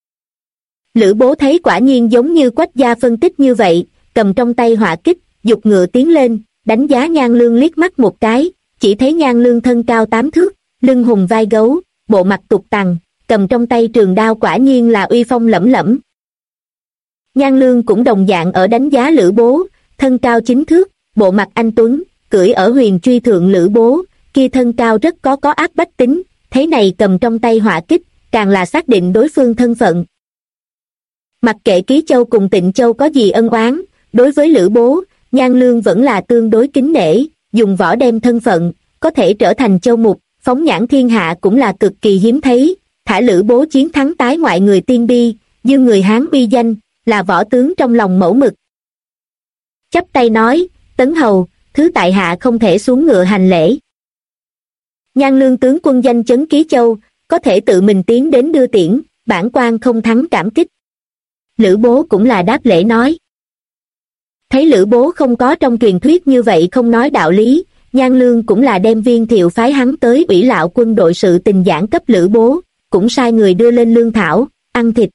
Lữ Bố thấy quả nhiên giống như Quách gia phân tích như vậy, cầm trong tay hỏa kích, giục ngựa tiến lên, đánh giá Nhan Lương liếc mắt một cái, chỉ thấy Nhan Lương thân cao 8 thước, lưng hùng vai gấu, bộ mặt tục tằng, cầm trong tay trường đao quả nhiên là uy phong lẫm lẫm. Nhan Lương cũng đồng dạng ở đánh giá Lữ Bố, thân cao 9 thước, bộ mặt anh tuấn, cưỡi ở huyền truy thượng Lữ Bố, kia thân cao rất có áp bách tính, thế này cầm trong tay hỏa kích, càng là xác định đối phương thân phận. Mặc kệ Ký Châu cùng Tịnh Châu có gì ân oán, đối với Lữ Bố, Nhan Lương vẫn là tương đối kính nể, dùng võ đem thân phận, có thể trở thành châu mục, phóng nhãn thiên hạ cũng là cực kỳ hiếm thấy, thả Lữ Bố chiến thắng tái ngoại người Tiên Bi, dương người Hán uy danh, là võ tướng trong lòng mẫu mực. Chắp tay nói, Tấn Hầu, thứ tại hạ không thể xuống ngựa hành lễ. Nhan Lương tướng quân danh chấn Ký Châu, có thể tự mình tiến đến đưa tiễn, bản quan không thắng cảm kích. Lữ Bố cũng là đáp lễ nói. Thấy Lữ Bố không có trong truyền thuyết như vậy không nói đạo lý, Nhan Lương cũng là đem Viên Thiệu phái hắn tới ủy lạo quân đội sự tình giảng cấp Lữ Bố, cũng sai người đưa lên lương thảo, ăn thịt.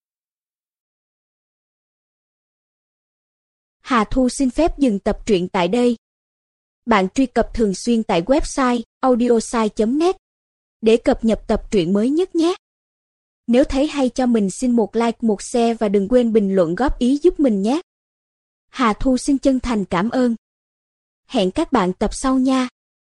Hà Thu xin phép dừng tập truyện tại đây. Bạn truy cập thường xuyên tại website audiosai.net để cập nhật tập truyện mới nhất nhé. Nếu thấy hay cho mình xin một like, một share và đừng quên bình luận góp ý giúp mình nhé. Hà Thu xin chân thành cảm ơn. Hẹn các bạn tập sau nha.